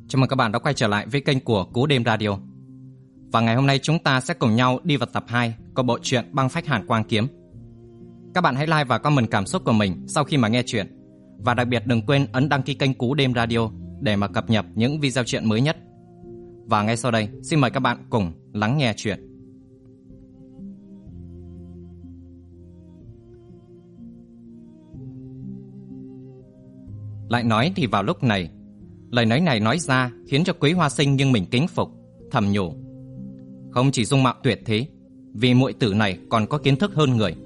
Chào mừng các bạn đã quay trở lại với kênh của Cú Đêm Radio. Và ngày hôm nay chúng ta sẽ cùng nhau đi vào tập 2 của bộ truyện Băng Phách Hàn Quang Kiếm. Các bạn hãy like và comment cảm xúc của mình sau khi mà nghe chuyện. Và đặc biệt đừng quên ấn đăng ký kênh Cú Đêm Radio để mà cập nhật những video truyện mới nhất. Và ngay sau đây, xin mời các bạn cùng lắng nghe chuyện. Lại nói thì vào lúc này, lời nói này nói ra khiến cho Quý Hoa Sinh nhưng mình kính phục, thầm nhủ: không chỉ dung mạo tuyệt thế, vì muội tử này còn có kiến thức hơn người.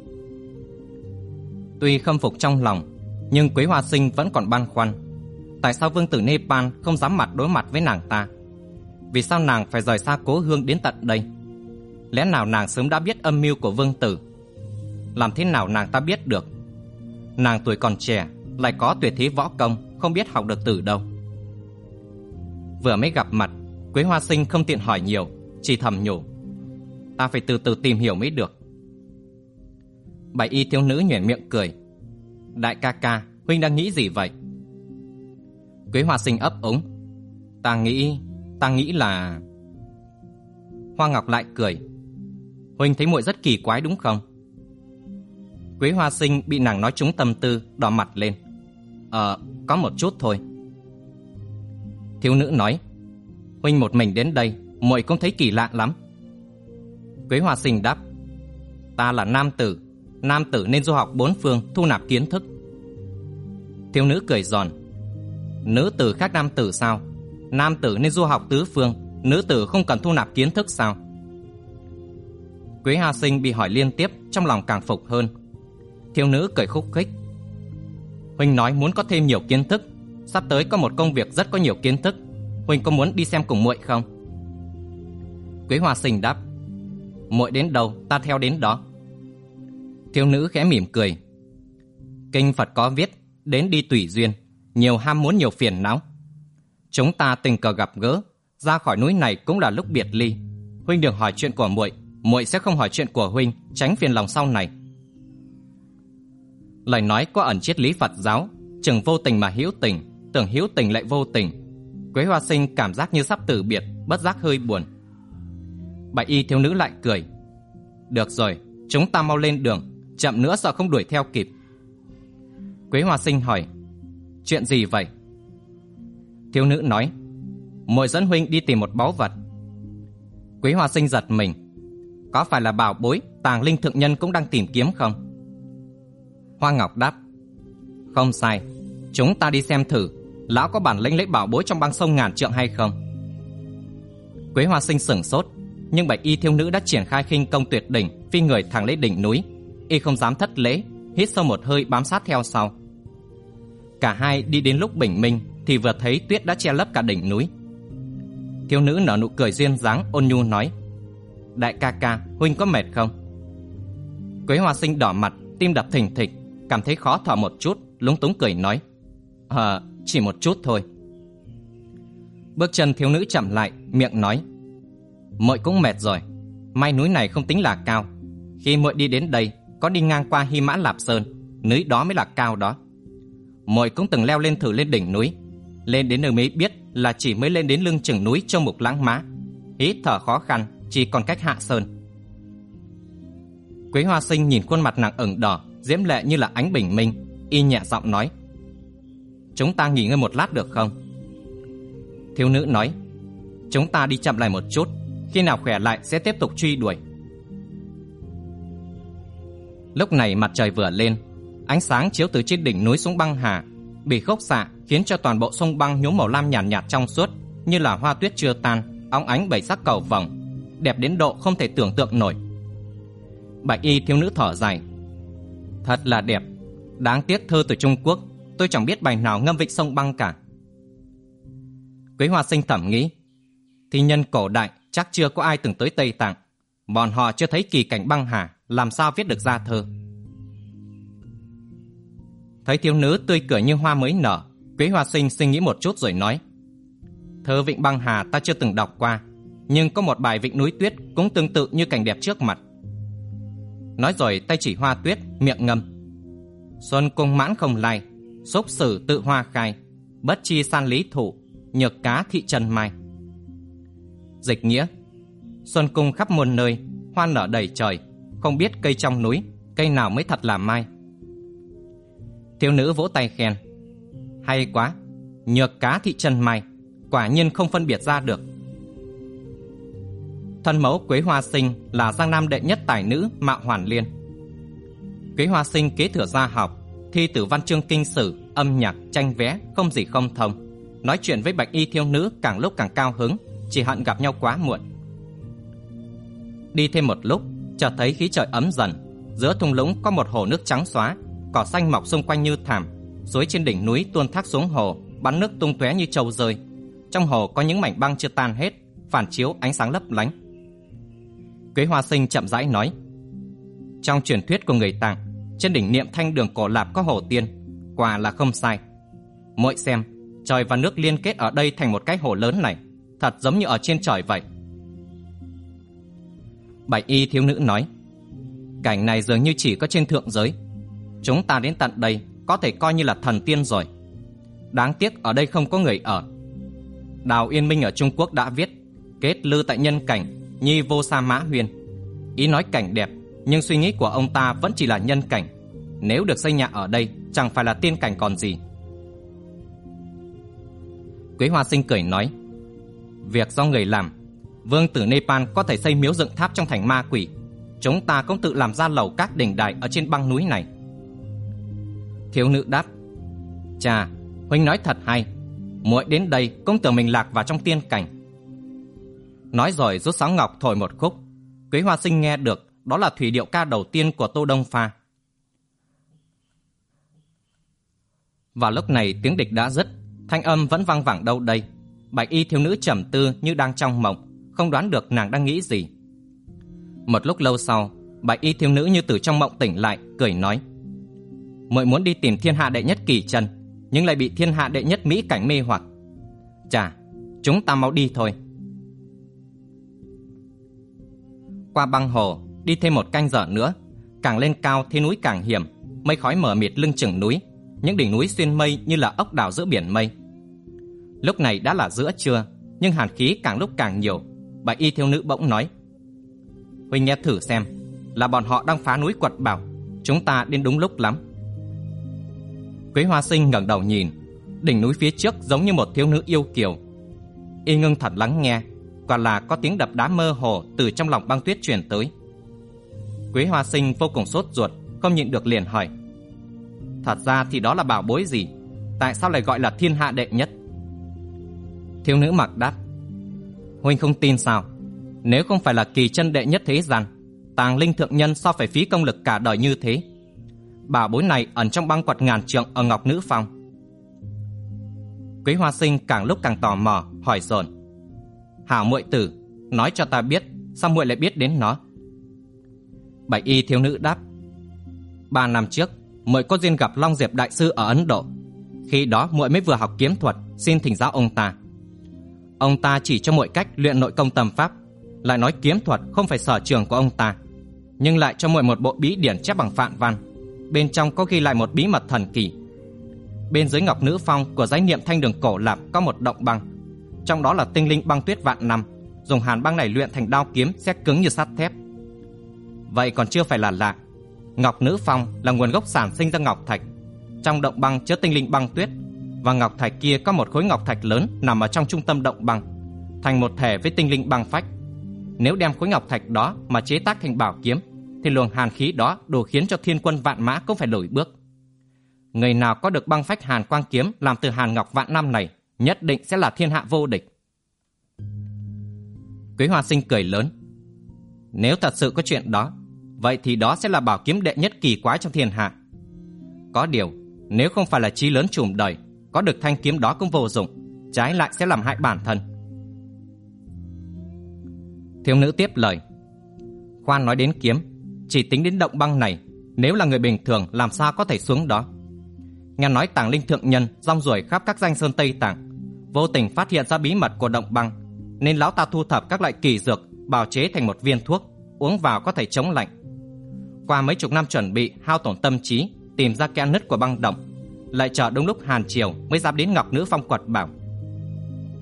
Tuy khâm phục trong lòng, nhưng Quý Hoa Sinh vẫn còn băn khoăn. Tại sao vương tử Nepal không dám đối mặt với nàng ta? Vì sao nàng phải rời xa cố hương đến tận đây? Lẽ nào nàng sớm đã biết âm mưu của vương tử? Làm thế nào nàng ta biết được? Nàng tuổi còn trẻ, lại có tuyệt thế võ công, không biết học được từ đâu. Vừa mới gặp mặt, Quế Hoa Sinh không tiện hỏi nhiều, chỉ thầm nhủ: ta phải từ từ tìm hiểu mới được. Bạch y thiếu nữ nhoẻn miệng cười: đại ca ca, huynh đang nghĩ gì vậy? Quế Hoa Sinh ấp úng: ta nghĩ là... Hoa Ngọc lại cười: huynh thấy muội rất kỳ quái đúng không? Quế Hoa Sinh bị nàng nói trúng tâm tư, đỏ mặt lên: có một chút thôi. Thiếu nữ nói: huynh một mình đến đây, muội cũng thấy kỳ lạ lắm. Quế Hoa Sinh đáp: ta là nam tử nên du học bốn phương, thu nạp kiến thức. Thiếu nữ cười giòn: nữ tử khác nam tử sao? Nam tử nên du học tứ phương, nữ tử không cần thu nạp kiến thức sao? Quế Hoa Sinh bị hỏi liên tiếp, trong lòng càng phục hơn. Thiếu nữ cười khúc khích: huynh nói muốn có thêm nhiều kiến thức, sắp tới có một công việc rất có nhiều kiến thức, huynh có muốn đi xem cùng muội không? Quế Hoa Sinh đáp: muội đến đâu ta theo đến đó. Thiếu nữ khẽ mỉm cười: kinh Phật có viết, đến đi tùy duyên, nhiều ham muốn nhiều phiền não. Chúng ta tình cờ gặp gỡ, ra khỏi núi này cũng là lúc biệt ly. Huynh đừng hỏi chuyện của muội, muội sẽ không hỏi chuyện của huynh, tránh phiền lòng sau này. Lời nói có ẩn triết lý Phật giáo, chừng vô tình mà hữu tình, tưởng hữu tình lại vô tình. Quế Hoa Sinh cảm giác như sắp từ biệt, bất giác hơi buồn. Bạch y thiếu nữ lại cười: được rồi, chúng ta mau lên đường, chậm nữa sợ không đuổi theo kịp. Quế Hoa Sinh hỏi: chuyện gì vậy? Thiếu nữ nói: muội dẫn huynh đi tìm một báu vật. Quế Hoa Sinh giật mình: có phải là bảo bối Tàng Linh thượng nhân cũng đang tìm kiếm không? Hoa Ngọc đáp: không sai, chúng ta đi xem thử lão có bản lĩnh lấy bảo bối trong băng sông ngàn trượng hay không. Quế Hoa Sinh sửng sốt, nhưng bạch y thiếu nữ đã triển khai khinh công tuyệt đỉnh, phi người thẳng lấy đỉnh núi. Y không dám thất lễ, hít sâu một hơi bám sát theo sau. Cả hai đi đến lúc bình minh thì vừa thấy tuyết đã che lấp cả đỉnh núi. Thiếu nữ nở nụ cười duyên dáng ôn nhu nói: đại ca ca, huynh có mệt không? Quế Hoa Sinh đỏ mặt, tim đập thình thịch, cảm thấy khó thở một chút, lúng túng cười nói: chỉ một chút thôi. Bước chân thiếu nữ chậm lại, miệng nói: muội cũng mệt rồi, may núi này không tính là cao. Khi muội đi đến đây, có đi ngang qua Hy Mã Lạp Sơn, núi đó mới là cao đó. Muội cũng từng leo lên thử lên đỉnh núi, lên đến nơi mới biết là chỉ mới lên đến lưng chừng núi Châu Mục Lãng Mã, hít thở khó khăn, chỉ còn cách hạ sơn. Quế Hoa Sinh nhìn khuôn mặt nàng ửng đỏ, diễm lệ như là ánh bình minh, y nhẹ giọng nói: chúng ta nghỉ ngơi một lát được không? Thiếu nữ nói: chúng ta đi chậm lại một chút, khi nào khỏe lại sẽ tiếp tục truy đuổi. Lúc này mặt trời vừa lên, ánh sáng chiếu từ trên đỉnh núi xuống băng hà, bị khúc xạ khiến cho toàn bộ sông băng nhuốm màu lam nhàn nhạt trong suốt, như là hoa tuyết chưa tan, óng ánh bảy sắc cầu vồng, đẹp đến độ không thể tưởng tượng nổi. Bạch y thiếu nữ thở dài: thật là đẹp, đáng tiếc thơ từ Trung Quốc, tôi chẳng biết bài nào ngâm vịnh sông băng cả. Quế Hoa Sinh thầm nghĩ: thi nhân cổ đại chắc chưa có ai từng tới Tây Tạng, bọn họ chưa thấy kỳ cảnh băng hà, làm sao viết được ra thơ. Thấy thiếu nữ tươi cười như hoa mới nở, Quế Hoa Sinh suy nghĩ một chút rồi nói: thơ vịnh băng hà ta chưa từng đọc qua, nhưng có một bài vịnh núi tuyết cũng tương tự như cảnh đẹp trước mặt. Nói rồi tay chỉ hoa tuyết, miệng ngâm: xuân cung mãn không lai, xúc sử tự hoa khai, bất chi san lý thụ, nhược cá thị trần mai. Dịch nghĩa: xuân cung khắp muôn nơi, hoa nở đầy trời, không biết cây trong núi, cây nào mới thật là mai. Thiếu nữ vỗ tay khen: hay quá, nhược cá thị trần mai, quả nhiên không phân biệt ra được. Thân mẫu Quế Hoa Sinh là Giang Nam đệ nhất tài nữ Mạo Hoàn Liên. Quế Hoa Sinh kế thừa gia học, thi từ văn chương kinh sử, âm nhạc, tranh vẽ không gì không thông. Nói chuyện với bạch y thiếu nữ càng lúc càng cao hứng, chỉ hận gặp nhau quá muộn. Đi thêm một lúc, chợt thấy khí trời ấm dần. Giữa thung lũng có một hồ nước trắng xóa, cỏ xanh mọc xung quanh như thảm. Suối trên đỉnh núi tuôn thác xuống hồ, bắn nước tung tóe như trâu rơi. Trong hồ có những mảnh băng chưa tan hết, phản chiếu ánh sáng lấp lánh. Quế Hoa Sinh chậm rãi nói: trong truyền thuyết của người Tạng, trên đỉnh Niệm Thanh Đường Cổ Lạp có hồ tiên, quả là không sai. Muội xem, trời và nước liên kết ở đây thành một cái hồ lớn này, thật giống như ở trên trời vậy. Bạch y thiếu nữ nói: cảnh này dường như chỉ có trên thượng giới. Chúng ta đến tận đây có thể coi như là thần tiên rồi. Đáng tiếc ở đây không có người ở. Đào Yên Minh ở Trung Quốc đã viết: kết lư tại nhân cảnh, nhi vô sa mã huyền. Ý nói cảnh đẹp, nhưng suy nghĩ của ông ta vẫn chỉ là nhân cảnh. Nếu được xây nhà ở đây, chẳng phải là tiên cảnh còn gì. Quế Hoa Sinh cười nói: việc do người làm. Vương tử Nepal có thể xây miếu dựng tháp trong thành ma quỷ, chúng ta cũng tự làm ra lầu các đỉnh đài ở trên băng núi này. Thiếu nữ đáp: chà, huynh nói thật hay. Muội đến đây cũng tưởng mình lạc vào trong tiên cảnh. Nói rồi rút sáo ngọc thổi một khúc. Quế Hoa Sinh nghe được đó là thủy điệu ca đầu tiên của Tô Đông pha. Vào lúc này tiếng địch đã dứt, thanh âm vẫn vang vẳng đâu đây. Bạch y thiếu nữ trầm tư như đang trong mộng, không đoán được nàng đang nghĩ gì. Một lúc lâu sau, bạch y thiếu nữ như từ trong mộng tỉnh lại, cười nói: muội muốn đi tìm thiên hạ đệ nhất kỳ chân, nhưng lại bị thiên hạ đệ nhất mỹ cảnh mê hoặc. Chà, chúng ta mau đi thôi. Qua băng hồ, đi thêm một canh giờ nữa. Càng lên cao thế núi càng hiểm, mây khói mờ mịt lưng chừng núi, những đỉnh núi xuyên mây như là ốc đảo giữa biển mây. Lúc này đã là giữa trưa, nhưng hàn khí càng lúc càng nhiều. Bạch y thiếu nữ bỗng nói: huynh nghe thử xem, là bọn họ đang phá núi quật bảo, chúng ta đến đúng lúc lắm. Quế Hoa Sinh ngẩng đầu nhìn, đỉnh núi phía trước giống như một thiếu nữ yêu kiều. Y ngưng thật lắng nghe, quả là có tiếng đập đá mơ hồ từ trong lòng băng tuyết truyền tới. Quế Hoa Sinh vô cùng sốt ruột, không nhịn được liền hỏi: thật ra thì đó là bảo bối gì? Tại sao lại gọi là thiên hạ đệ nhất? Thiếu nữ mặc đáp: huynh không tin sao? Nếu không phải là kỳ chân đệ nhất thế gian, Tàng Linh thượng nhân sao phải phí công lực cả đời như thế? Bảo bối này ẩn trong băng quật ngàn trượng ở Ngọc Nữ Phong. Quế Hoa Sinh càng lúc càng tò mò, hỏi dồn: hảo muội tử, nói cho ta biết, sao muội lại biết đến nó? Bạch y thiếu nữ đáp: 3 năm trước, muội có duyên gặp Long Diệp đại sư ở Ấn Độ. Khi đó muội mới vừa học kiếm thuật, xin thỉnh giáo ông ta. Ông ta chỉ cho muội cách luyện nội công tâm pháp, lại nói kiếm thuật không phải sở trường của ông ta, nhưng lại cho muội một bộ bí điển chép bằng phạn văn, bên trong có ghi lại một bí mật thần kỳ. Bên dưới Ngọc Nữ Phong của dãy Niệm Thanh Đường Cổ Lạp có một động băng, trong đó là tinh linh băng tuyết vạn năm, dùng hàn băng này luyện thành đao kiếm sẽ cứng như sắt thép. Vậy còn chưa phải là lạ. Ngọc Nữ Phong là nguồn gốc sản sinh ra ngọc thạch. Trong động băng chứa tinh linh băng tuyết, và ngọc thạch kia có một khối ngọc thạch lớn nằm ở trong trung tâm động băng, thành một thể với tinh linh băng phách. Nếu đem khối ngọc thạch đó mà chế tác thành bảo kiếm, thì luồng hàn khí đó đủ khiến cho thiên quân vạn mã cũng phải lùi bước. Người nào có được băng phách hàn quang kiếm làm từ hàn ngọc vạn năm này, nhất định sẽ là thiên hạ vô địch. Quế Hoa Sinh cười lớn: nếu thật sự có chuyện đó, vậy thì đó sẽ là bảo kiếm đệ nhất kỳ quái trong thiên hạ. Có điều, nếu không phải là chí lớn trùm đời, có được thanh kiếm đó cũng vô dụng, trái lại sẽ làm hại bản thân. Thiếu nữ tiếp lời: khoan nói đến kiếm, chỉ tính đến động băng này, nếu là người bình thường làm sao có thể xuống đó. Nghe nói Tàng Linh thượng nhân rong ruổi khắp các danh sơn Tây Tạng, vô tình phát hiện ra bí mật của động băng, nên lão ta thu thập các loại kỳ dược bào chế thành một viên thuốc, uống vào có thể chống lạnh. Qua mấy chục năm chuẩn bị, hao tổn tâm trí tìm ra kẽ nứt của băng động, lại chờ đúng lúc hàn chiều mới dám đến Ngọc Nữ Phong quật bảo.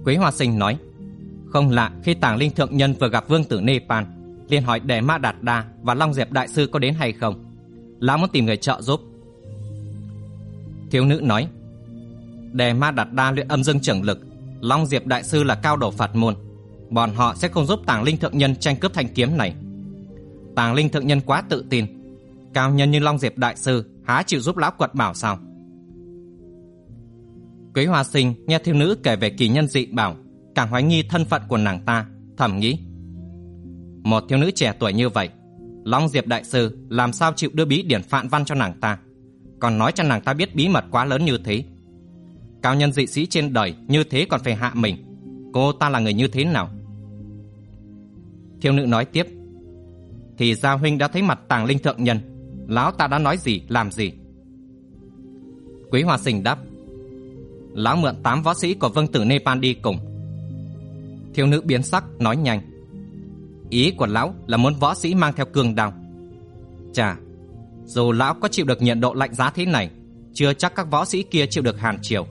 Quế Hoa Sinh nói: Không lạ khi Tàng Linh thượng nhân vừa gặp vương tử Nepal, liền hỏi Đề Ma Đạt Đa và Long Diệp đại sư có đến hay không. Lão muốn tìm người trợ giúp. Thiếu nữ nói: Đề Ma Đạt Đa luyện âm dương trưởng lực, Long Diệp đại sư là cao đồ Phật môn, bọn họ sẽ không giúp Tàng Linh thượng nhân tranh cướp thanh kiếm này. Tàng Linh thượng nhân quá tự tin, cao nhân như Long Diệp đại sư há chịu giúp lão quật bảo sao? Quế Hoa Sinh nghe thiếu nữ kể về kỳ nhân dị bảo, càng hoài nghi thân phận của nàng ta, thầm nghĩ: một thiếu nữ trẻ tuổi như vậy, Long Diệp đại sư làm sao chịu đưa bí điển phạn văn cho nàng ta, còn nói cho nàng ta biết bí mật quá lớn như thế. Cao nhân dị sĩ trên đời như thế còn phải hạ mình, cô ta là người như thế nào? Thiếu nữ nói tiếp: Thì ra huynh đã thấy mặt Tàng Linh thượng nhân, lão ta đã nói gì làm gì? Quý Hoa Sinh đáp: Lão mượn 8 võ sĩ của vương tử Nepal đi cùng. Thiếu nữ biến sắc nói nhanh: Ý của lão là muốn võ sĩ mang theo cương đao. Chà, dù lão có chịu được nhiệt độ lạnh giá thế này, chưa chắc các võ sĩ kia chịu được hàn chiều.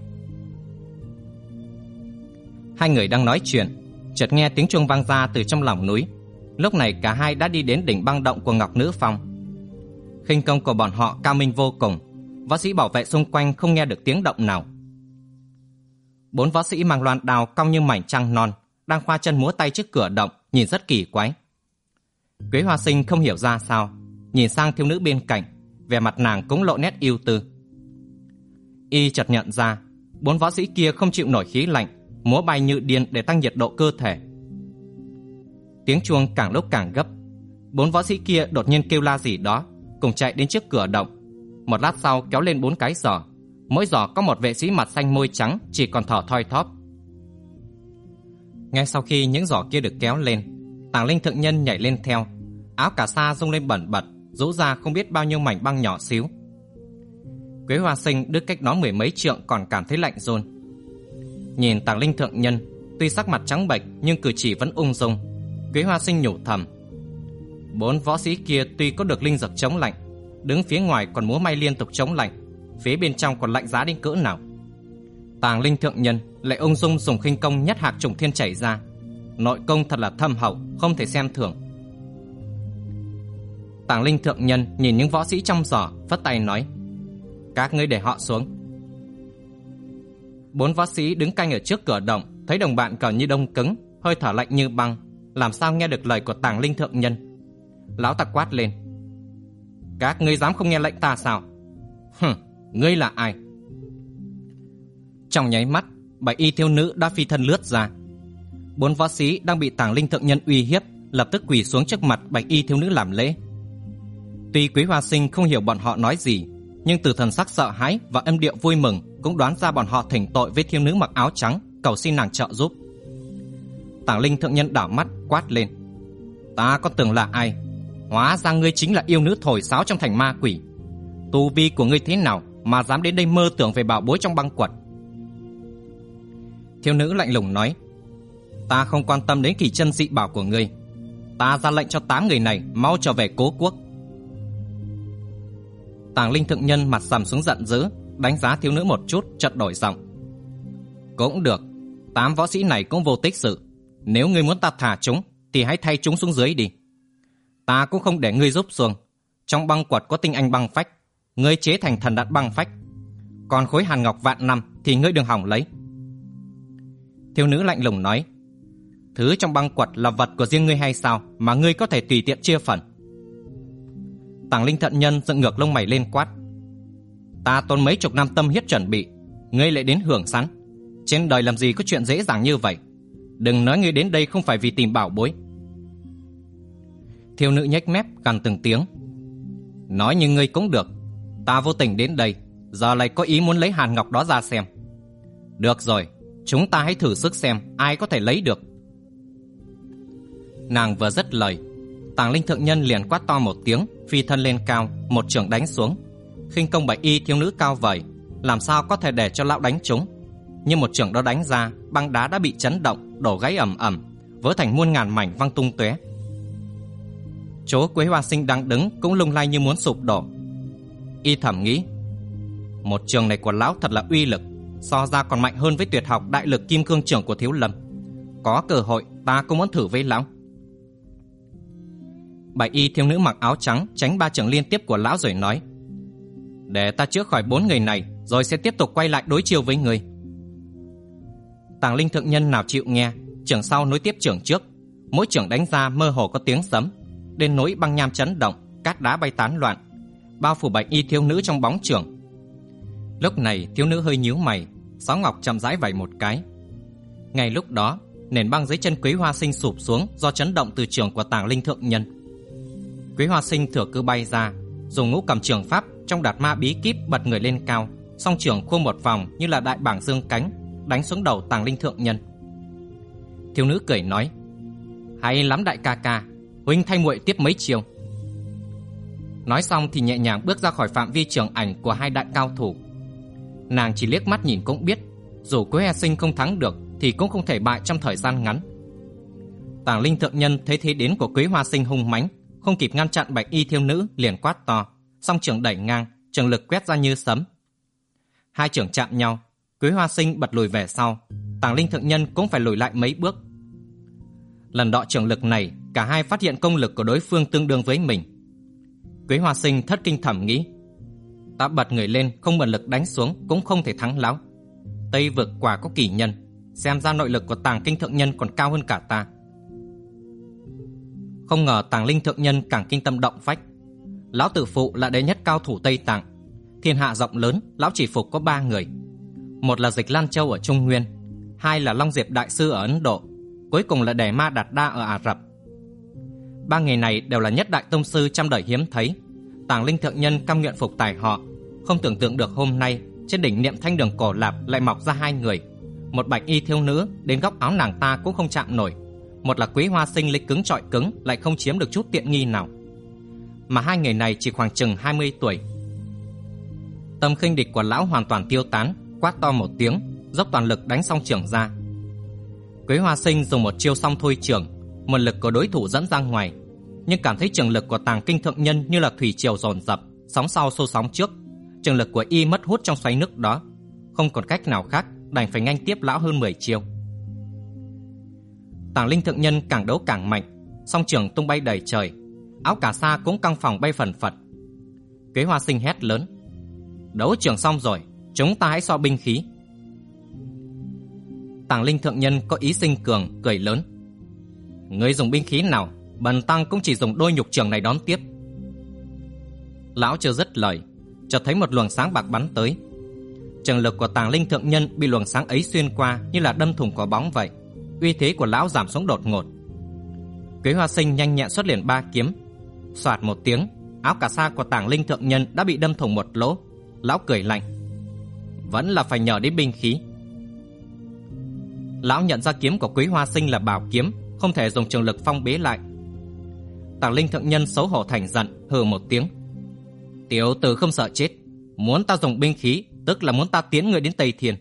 Hai người đang nói chuyện, chợt nghe tiếng chuông vang ra từ trong lòng núi. Lúc này cả hai đã đi đến đỉnh băng động của Ngọc Nữ Phong. Khinh công của bọn họ cao minh vô cùng, võ sĩ bảo vệ xung quanh không nghe được tiếng động nào. 4 võ sĩ mang loan đao cong như mảnh trăng non đang khoa chân múa tay trước cửa động, nhìn rất kỳ quái. Quế Hoa Sinh không hiểu ra sao, nhìn sang thiếu nữ bên cạnh, vẻ mặt nàng cũng lộ nét ưu tư. Y chợt nhận ra 4 võ sĩ kia không chịu nổi khí lạnh, múa bay như điên để tăng nhiệt độ cơ thể. Tiếng chuông càng lúc càng gấp, 4 võ sĩ kia đột nhiên kêu la gì đó, cùng chạy đến trước cửa động. Một lát sau kéo lên 4 cái giỏ, mỗi giỏ có một vệ sĩ mặt xanh môi trắng chỉ còn thở thoi thóp. Ngay sau khi những giỏ kia được kéo lên, Tàng Linh thượng nhân nhảy lên theo, áo cà sa rung lên bẩn bật, rũ ra không biết bao nhiêu mảnh băng nhỏ xíu. Quế Hoa Sinh đứng cách đó 10 mấy trượng còn cảm thấy lạnh run. Nhìn Tàng Linh thượng nhân, tuy sắc mặt trắng bệch nhưng cử chỉ vẫn ung dung. Quế Hoa Sinh nhủ thầm: 4 võ sĩ kia tuy có được linh dược chống lạnh, đứng phía ngoài còn múa may liên tục chống lạnh, phía bên trong còn lạnh giá đến cỡ nào. Tàng Linh thượng nhân lại ung dung dùng khinh công nhất hạc trùng thiên chảy ra, nội công thật là thâm hậu, không thể xem thường. Tàng Linh thượng nhân nhìn những võ sĩ trong giỏ, phất tay nói: Các ngươi để họ xuống. 4 võ sĩ đứng canh ở trước cửa động thấy đồng bạn cờ như đông cứng, hơi thở lạnh như băng, làm sao nghe được lời của Tàng Linh thượng nhân. Lão ta quát lên: Các ngươi dám không nghe lệnh ta sao? Ngươi là ai? Trong nháy mắt, 7 y thiếu nữ đã phi thân lướt ra. 4 võ sĩ đang bị Tàng Linh thượng nhân uy hiếp lập tức quỳ xuống trước mặt 7 y thiếu nữ làm lễ. Tuy Quý Hoa Sinh không hiểu bọn họ nói gì, nhưng từ thần sắc sợ hãi và âm điệu vui mừng cũng đoán ra bọn họ thỉnh tội với thiếu nữ mặc áo trắng, cầu xin nàng trợ giúp. Tàng Linh thượng nhân đảo mắt quát lên: Ta có tưởng là ai? Hóa ra ngươi chính là yêu nữ thổi sáo trong thành ma quỷ. Tu vi của ngươi thế nào mà dám đến đây mơ tưởng về bảo bối trong băng quật? Thiếu nữ lạnh lùng nói: Ta không quan tâm đến kỳ chân dị bảo của ngươi. Ta ra lệnh cho 8 người này mau trở về Cố Quốc. Tàng Linh thượng nhân mặt sầm xuống giận dữ, đánh giá thiếu nữ một chút, chợt đổi giọng: Cũng được, 8 võ sĩ này cũng vô tích sự. Nếu ngươi muốn ta thả chúng thì hãy thay chúng xuống dưới đi. Ta cũng không để ngươi giúp xuông. Trong băng quật có tinh anh băng phách, ngươi chế thành thần đạn băng phách. Còn khối hàn ngọc vạn năm thì ngươi đừng hỏng lấy. Thiếu nữ lạnh lùng nói: Thứ trong băng quật là vật của riêng ngươi hay sao mà ngươi có thể tùy tiện chia phần? Tàng Linh thượng nhân dựng ngược lông mày lên quát: Ta tốn mấy chục năm tâm huyết chuẩn bị, ngươi lại đến hưởng sẵn. Trên đời làm gì có chuyện dễ dàng như vậy. Đừng nói ngươi đến đây không phải vì tìm bảo bối. Thiếu nữ nhếch mép gằn từng tiếng: Nói như ngươi cũng được. Ta vô tình đến đây, giờ lại có ý muốn lấy hàn ngọc đó ra xem. Được rồi, chúng ta hãy thử sức xem ai có thể lấy được. Nàng vừa dứt lời, Tàng Linh thượng nhân liền quát to một tiếng, phi thân lên cao, một chưởng đánh xuống. Khinh công 7 y thiếu nữ cao vời, làm sao có thể để cho lão đánh trúng. Nhưng một chưởng đó đánh ra, băng đá đã bị chấn động, đổ gãy ầm ầm, vỡ thành muôn ngàn mảnh văng tung tóe. Chỗ Quế Hoa Sinh đang đứng cũng lung lay như muốn sụp đổ. Y thầm nghĩ: Một trường này của lão thật là uy lực, so ra còn mạnh hơn với tuyệt học đại lực kim cương trưởng của Thiếu Lâm. Có cơ hội ta cũng muốn thử với lão. Bạch y thiếu nữ mặc áo trắng tránh 3 chưởng liên tiếp của lão rồi nói: để ta chữa khỏi 4 người này, rồi sẽ tiếp tục quay lại đối chiêu với người. Tàng Linh thượng nhân nào chịu nghe, chưởng sau nối tiếp chưởng trước, mỗi chưởng đánh ra mơ hồ có tiếng sấm, đến nỗi băng nham chấn động, cát đá bay tán loạn, bao phủ bạch y thiếu nữ trong bóng chưởng. Lúc này thiếu nữ hơi nhíu mày, sáo ngọc chậm rãi vẩy một cái. Ngay lúc đó, nền băng dưới chân Quế Hoa Sinh sụp xuống do chấn động từ chưởng của Tàng Linh thượng nhân. Quế Hoa Sinh thừa cơ bay ra, dùng ngũ cầm chưởng pháp trong Đạt Ma bí kíp bật người lên cao, song chưởng khua một vòng như là đại bảng dương cánh, đánh xuống đầu Tàng Linh thượng nhân. Thiếu nữ cười nói: hay lắm đại ca ca, huynh thay muội tiếp mấy chiêu. Nói xong thì nhẹ nhàng bước ra khỏi phạm vi trường ảnh của hai đại cao thủ. Nàng chỉ liếc mắt nhìn cũng biết, dù Quế Hoa Sinh không thắng được thì cũng không thể bại trong thời gian ngắn. Tàng Linh thượng nhân thấy thế đến của Quế Hoa Sinh hung mãnh, không kịp ngăn chặn bạch y thiếu nữ, liền quát to, song chưởng đẩy ngang, chưởng lực quét ra như sấm. Hai chưởng chạm nhau, Quế Hoa Sinh bật lùi về sau, Tàng Linh thượng nhân cũng phải lùi lại mấy bước. Lần đọ chưởng lực này, cả hai phát hiện công lực của đối phương tương đương với mình. Quế Hoa Sinh thất kinh thầm nghĩ: ta bật người lên không mượn lực đánh xuống cũng không thể thắng lão. Tây vực quả có kỳ nhân, xem ra nội lực của Tàng Kinh thượng nhân còn cao hơn cả ta. Không ngờ Tàng Linh thượng nhân càng kinh tâm động phách. Lão tự phụ là đệ nhất cao thủ Tây Tạng. Thiên hạ rộng lớn, lão chỉ phục có 3 người. Một là Dịch Lan Châu ở Trung Nguyên, 2 là Long Diệp đại sư ở Ấn Độ, cuối cùng là Đề Ma Đạt Đa ở Ả Rập. 3 người này đều là nhất đại tông sư trăm đời hiếm thấy. Tàng Linh thượng nhân cam nguyện phục tài họ, không tưởng tượng được hôm nay trên đỉnh Niệm Thanh Đường Cổ Lạp lại mọc ra 2 người. Một bạch y thiếu nữ đến góc áo nàng ta cũng không chạm nổi, một là Quế Hoa Sinh lấy cứng trọi cứng lại không chiếm được chút tiện nghi nào. Mà 2 người này chỉ khoảng chừng 20 tuổi. Tâm khinh địch của lão hoàn toàn tiêu tán, quát to một tiếng, dốc toàn lực đánh song chưởng ra. Quế Hoa Sinh dùng một chiêu song thôi chưởng, một lực của đối thủ dẫn ra ngoài, nhưng cảm thấy chưởng lực của Tàng Kinh thượng nhân như là thủy triều dồn dập, sóng sau xô sóng trước. Chưởng lực của y mất hút trong xoáy nước đó, không còn cách nào khác, đành phải nghênh tiếp lão hơn 10 chiêu. Tàng Linh thượng nhân càng đấu càng mạnh, song chưởng tung bay đầy trời, áo cà sa cũng căng phòng bay phần phật. Quế Hoa Sinh hét lớn: đấu chưởng xong rồi, chúng ta hãy so binh khí. Tàng Linh thượng nhân có ý sinh cường, cười lớn: ngươi dùng binh khí nào, bần tăng cũng chỉ dùng đôi nhục chưởng này đón tiếp. Lão chưa dứt lời, chợt thấy một luồng sáng bạc bắn tới. Chưởng lực của Tàng Linh thượng nhân bị luồng sáng ấy xuyên qua như là đâm thủng quả bóng vậy. Uy thế của lão giảm xuống đột ngột. Quế Hoa Sinh nhanh nhẹn xuất liền 3 kiếm. Xoạt một tiếng, áo cà sa của Tàng Linh thượng nhân đã bị đâm thủng một lỗ. Lão cười lạnh: vẫn là phải nhờ đến binh khí. Lão nhận ra kiếm của Quế Hoa Sinh là bảo kiếm, không thể dùng trường lực phong bế lại. Tàng Linh thượng nhân xấu hổ thành giận, hừ một tiếng: tiểu tử không sợ chết, muốn ta dùng binh khí tức là muốn ta tiến người đến Tây Thiên.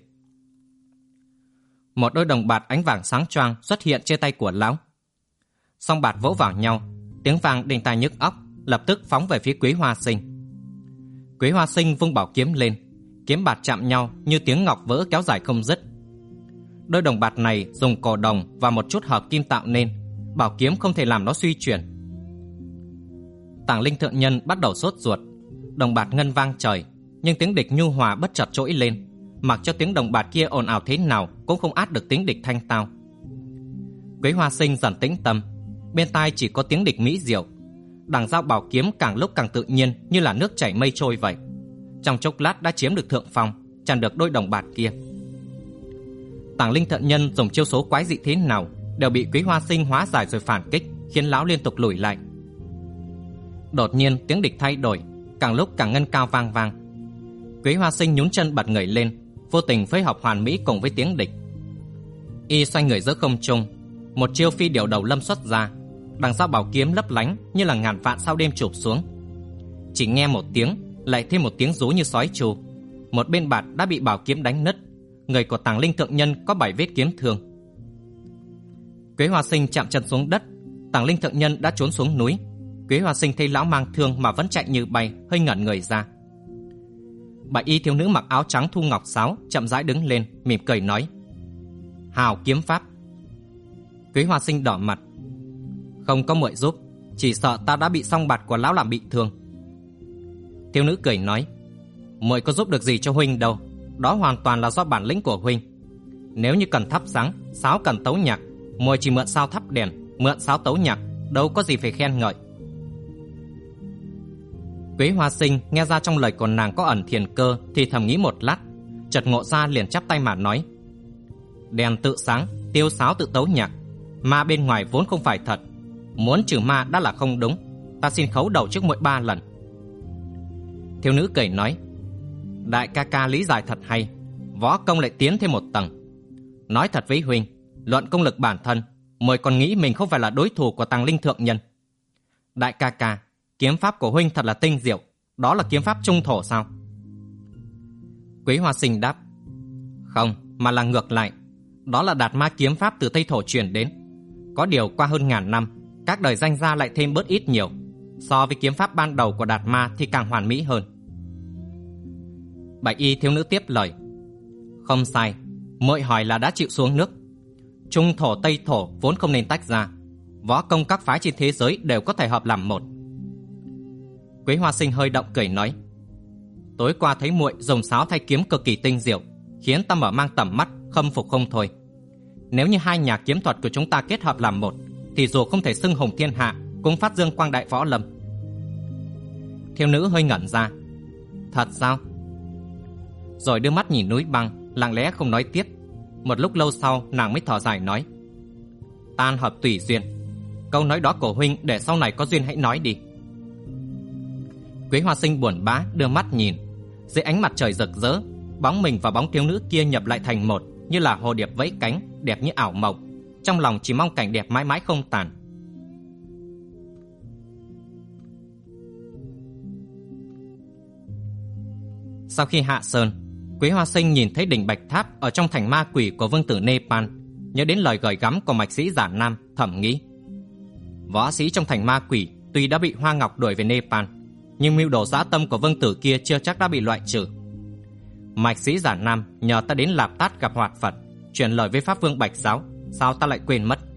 Một đôi đồng bạt ánh vàng sáng choang xuất hiện trên tay của lão. Song bạt vỗ vào nhau, tiếng vang đinh tai nhức óc, lập tức phóng về phía Quế Hoa Sinh. Quế Hoa Sinh vung bảo kiếm lên, kiếm bạt chạm nhau như tiếng ngọc vỡ kéo dài không dứt. Đôi đồng bạt này dùng cổ đồng và một chút hợp kim tạo nên, bảo kiếm không thể làm nó suy chuyển. Tàng Linh thượng nhân bắt đầu sốt ruột, đồng bạt ngân vang trời, nhưng tiếng địch nhu hòa bất chợt trỗi lên, mặc cho tiếng đồng bạt kia ồn ào thế nào cũng không át được tiếng địch thanh tao. Quế Hoa Sinh dần tĩnh tâm, bên tai chỉ có tiếng địch mỹ diệu. Đằng dao bảo kiếm càng lúc càng tự nhiên, như là nước chảy mây trôi vậy. Trong chốc lát đã chiếm được thượng phong, chặn được đôi đồng bạt kia. Tàng Linh thượng nhân dùng chiêu số quái dị thế nào đều bị Quế Hoa Sinh hóa giải rồi phản kích, khiến lão liên tục lùi lại. Đột nhiên tiếng địch thay đổi, càng lúc càng ngân cao vang vang. Quế Hoa Sinh nhún chân bật người lên, vô tình phối hợp hoàn mỹ cùng với tiếng địch. Y xoay người giữa không trung, một chiêu phi điểu đầu lâm xuất ra, đằng sau bảo kiếm lấp lánh như là ngàn vạn sao đêm chụp xuống. Chỉ nghe một tiếng, lại thêm một tiếng rú như sói tru. Một bên bạt đã bị bảo kiếm đánh nứt, người của Tàng Linh thượng nhân có 7 vết kiếm thương. Quế Hoa Sinh chạm chân xuống đất, Tàng Linh thượng nhân đã trốn xuống núi. Quế Hoa Sinh thấy lão mang thương mà vẫn chạy như bay, hơi ngẩn người ra. Bạch y thiếu nữ mặc áo trắng thu ngọc sáo chậm rãi đứng lên, mỉm cười nói: Hào kiếm pháp. Quý Hoa Sinh đỏ mặt: Không có muội giúp, chỉ sợ ta đã bị song bạt của lão làm bị thương. Thiếu nữ cười nói: Muội có giúp được gì cho huynh đâu, đó hoàn toàn là do bản lĩnh của huynh. Nếu như cần thắp sáng, sáo cần tấu nhạc, muội chỉ mượn sao thắp đèn, mượn sáo tấu nhạc, đâu có gì phải khen ngợi. Quý Hoa Sinh nghe ra trong lời của nàng có ẩn thiền cơ, thì thầm nghĩ một lát, chợt ngộ ra liền chắp tay mà nói: Đèn tự sáng, tiêu sáo tự tấu nhạc, ma bên ngoài vốn không phải thật, muốn trừ ma đã là không đúng, ta xin khấu đầu trước muội 3 lần. Thiếu nữ cười nói: Đại ca ca lý giải thật hay, võ công lại tiến thêm một tầng. Nói thật với huynh, luận công lực bản thân, muội còn nghĩ mình không phải là đối thủ của Tàng Linh thượng nhân. Đại ca ca, kiếm pháp của huynh thật là tinh diệu, đó là kiếm pháp trung thổ sao? Quý Hoa Sinh đáp: Không, mà là ngược lại, đó là Đạt Ma kiếm pháp từ Tây thổ truyền đến. Có điều qua hơn 1000 năm, các đời danh gia lại thêm bớt ít nhiều, so với kiếm pháp ban đầu của Đạt Ma thì càng hoàn mỹ hơn. Bạch y thiếu nữ tiếp lời: Không sai, muội hỏi là đã chịu xuống nước. Trung thổ Tây thổ vốn không nên tách ra, võ công các phái trên thế giới đều có thể hợp làm một. Quý Hoa Sinh hơi động cười nói: Tối qua thấy muội dùng sáo thay kiếm cực kỳ tinh diệu, khiến ta mở mang tầm mắt, khâm phục không thôi. Nếu như hai nhà kiếm thuật của chúng ta kết hợp làm một, thì dù không thể xưng hùng thiên hạ, cũng phát dương quang đại võ lâm. Thiếu nữ hơi ngẩn ra: Thật sao? Rồi đưa mắt nhìn núi băng, lặng lẽ không nói tiếp. Một lúc lâu sau, nàng mới thở dài nói: Tan hợp tùy duyên, câu nói đó của huynh để sau này có duyên hãy nói đi. Quý Hoa Sinh buồn bã đưa mắt nhìn, dưới ánh mặt trời rực rỡ, bóng mình và bóng thiếu nữ kia nhập lại thành một, như là hồ điệp vẫy cánh, đẹp như ảo mộng. Trong lòng chỉ mong cảnh đẹp mãi mãi không tàn. Sau khi hạ sơn, Quý Hoa Sinh nhìn thấy đỉnh Bạch Tháp ở trong thành ma quỷ của vương tử Nepal, nhớ đến lời gửi gắm của mạch sĩ Giả Nam, thầm nghĩ: Võ sĩ trong thành ma quỷ tuy đã bị Hoa Ngọc đuổi về Nepal, nhưng mưu đồ dã tâm của vương tử kia chưa chắc đã bị loại trừ. Mạch sĩ Giả Nam nhờ ta đến Lạp Tát gặp Hoạt Phật, truyền lời với Pháp Vương Bạch Giáo, sao ta lại quên mất?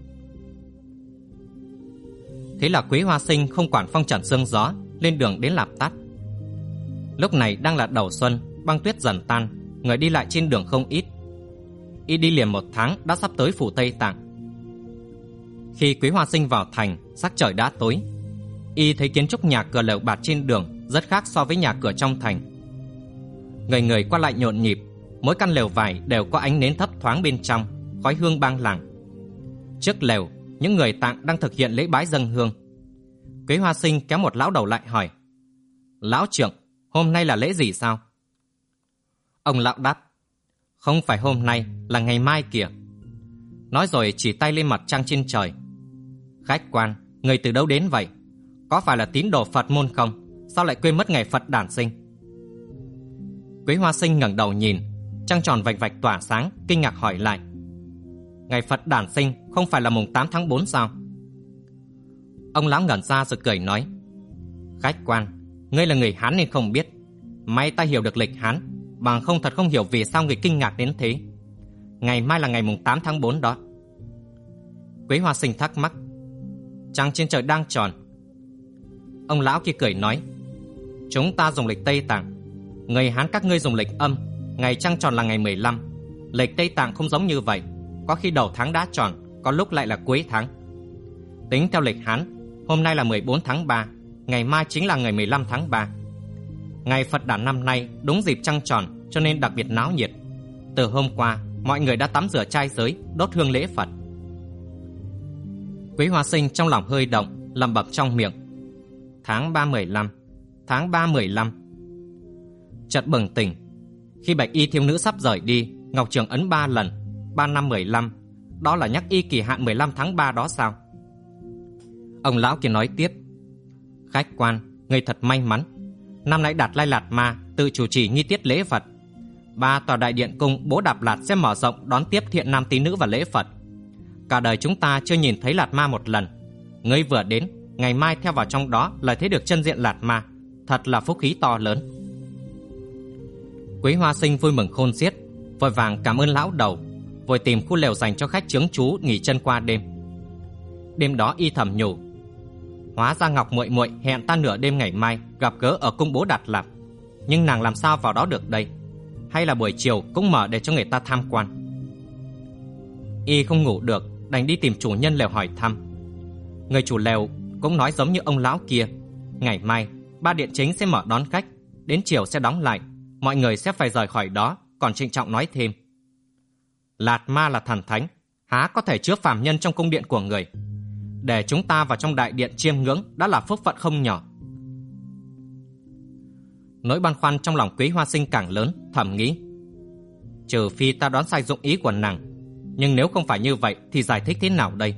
Thế là Quý Hoa Sinh không quản phong trần sương gió, lên đường đến Lạp Tát. Lúc này đang là đầu xuân, băng tuyết dần tan, người đi lại trên đường không ít. Y đi liền 1 tháng đã sắp tới phủ Tây Tạng. Khi Quý Hoa Sinh vào thành, sắc trời đã tối. Y thấy kiến trúc nhà cửa lều bạt trên đường rất khác so với nhà cửa trong thành. Người người qua lại nhộn nhịp, mỗi căn lều vải đều có ánh nến thấp thoáng bên trong, khói hương bang lảng. Trước lều, những người Tạng đang thực hiện lễ bái dâng hương. Quý Hoa Sinh kéo một lão đầu lại hỏi: Lão trưởng, hôm nay là lễ gì sao? Ông lão đáp: Không phải hôm nay, là ngày mai kìa. Nói rồi chỉ tay lên mặt trăng trên trời: Khách quan, người từ đâu đến vậy? Có phải là tín đồ Phật môn không? Sao lại quên mất ngày Phật đản sinh? Quý Hoa Sinh ngẩng đầu nhìn, trăng tròn vạch vạch tỏa sáng, kinh ngạc hỏi lại: Ngày Phật đản sinh không phải là mùng 8 tháng 4 sao? Ông lão ngẩn ra rồi cười nói: Khách quan, ngươi là người Hán nên không biết. May ta hiểu được lịch Hán, bằng không thật không hiểu vì sao người kinh ngạc đến thế. Ngày mai là ngày mùng 8 tháng 4 đó. Quý Hoa Sinh thắc mắc: Trăng trên trời đang tròn. Ông lão kia cười nói: Chúng ta dùng lịch Tây Tạng, người Hán các ngươi dùng lịch âm, ngày trăng tròn là ngày 15. Lịch Tây Tạng không giống như vậy, có khi đầu tháng đã tròn, có lúc lại là cuối tháng. Tính theo lịch Hán, hôm nay là 14 tháng 3, ngày mai chính là ngày 15 tháng 3. Ngày Phật đản năm nay đúng dịp trăng tròn, cho nên đặc biệt náo nhiệt. Từ hôm qua, mọi người đã tắm rửa trai giới, đốt hương lễ Phật. Quý Hoa Sinh trong lòng hơi động, lẩm bẩm trong miệng: Tháng 3 15, tháng 3 15. Chợt bừng tỉnh. Khi bạch y thiếu nữ sắp rời đi, Ngọc Trường ấn 3 lần, 3 năm 15, đó là nhắc y kỳ hạn 15 tháng 3 đó sao? Ông lão kia nói tiếp: Khách quan, người thật may mắn. Năm nay Đạt Lai Lạt Ma tự chủ trì nghi tiết lễ Phật. 3 tòa đại điện cung Bố Đạp Lạt sẽ mở rộng đón tiếp thiện nam tín nữ và lễ Phật. Cả đời chúng ta chưa nhìn thấy Lạt Ma một lần. Ngươi vừa đến, ngày mai theo vào trong đó lại thấy được chân diện Lạt Ma, thật là phúc khí to lớn. Quý Hoa Sinh vui mừng khôn xiết, vội vàng cảm ơn lão đầu, vội tìm khu lều dành cho khách chướng chú nghỉ chân qua đêm. Đêm đó y thầm nhủ: hóa ra Ngọc muội muội hẹn ta nửa đêm ngày mai gặp gỡ ở cung Bố Đạt Lạp, nhưng nàng làm sao vào đó được đây? Hay là buổi chiều cũng mở để cho người ta tham quan? Y không ngủ được, đành đi tìm chủ nhân lều hỏi thăm. Người chủ lều cũng nói giống như ông lão kia: ngày mai 3 điện chính sẽ mở đón khách, đến chiều sẽ đóng lại, mọi người sẽ phải rời khỏi đó. Còn trịnh trọng nói thêm: Lạt Ma là thần thánh, há có thể chứa phàm nhân trong cung điện của người. Để chúng ta vào trong đại điện chiêm ngưỡng đã là phúc phận không nhỏ. Nỗi băn khoăn trong lòng Quý Hoa Sinh càng lớn, thầm nghĩ: trừ phi ta đoán sai dụng ý của nàng, nhưng nếu không phải như vậy thì giải thích thế nào đây?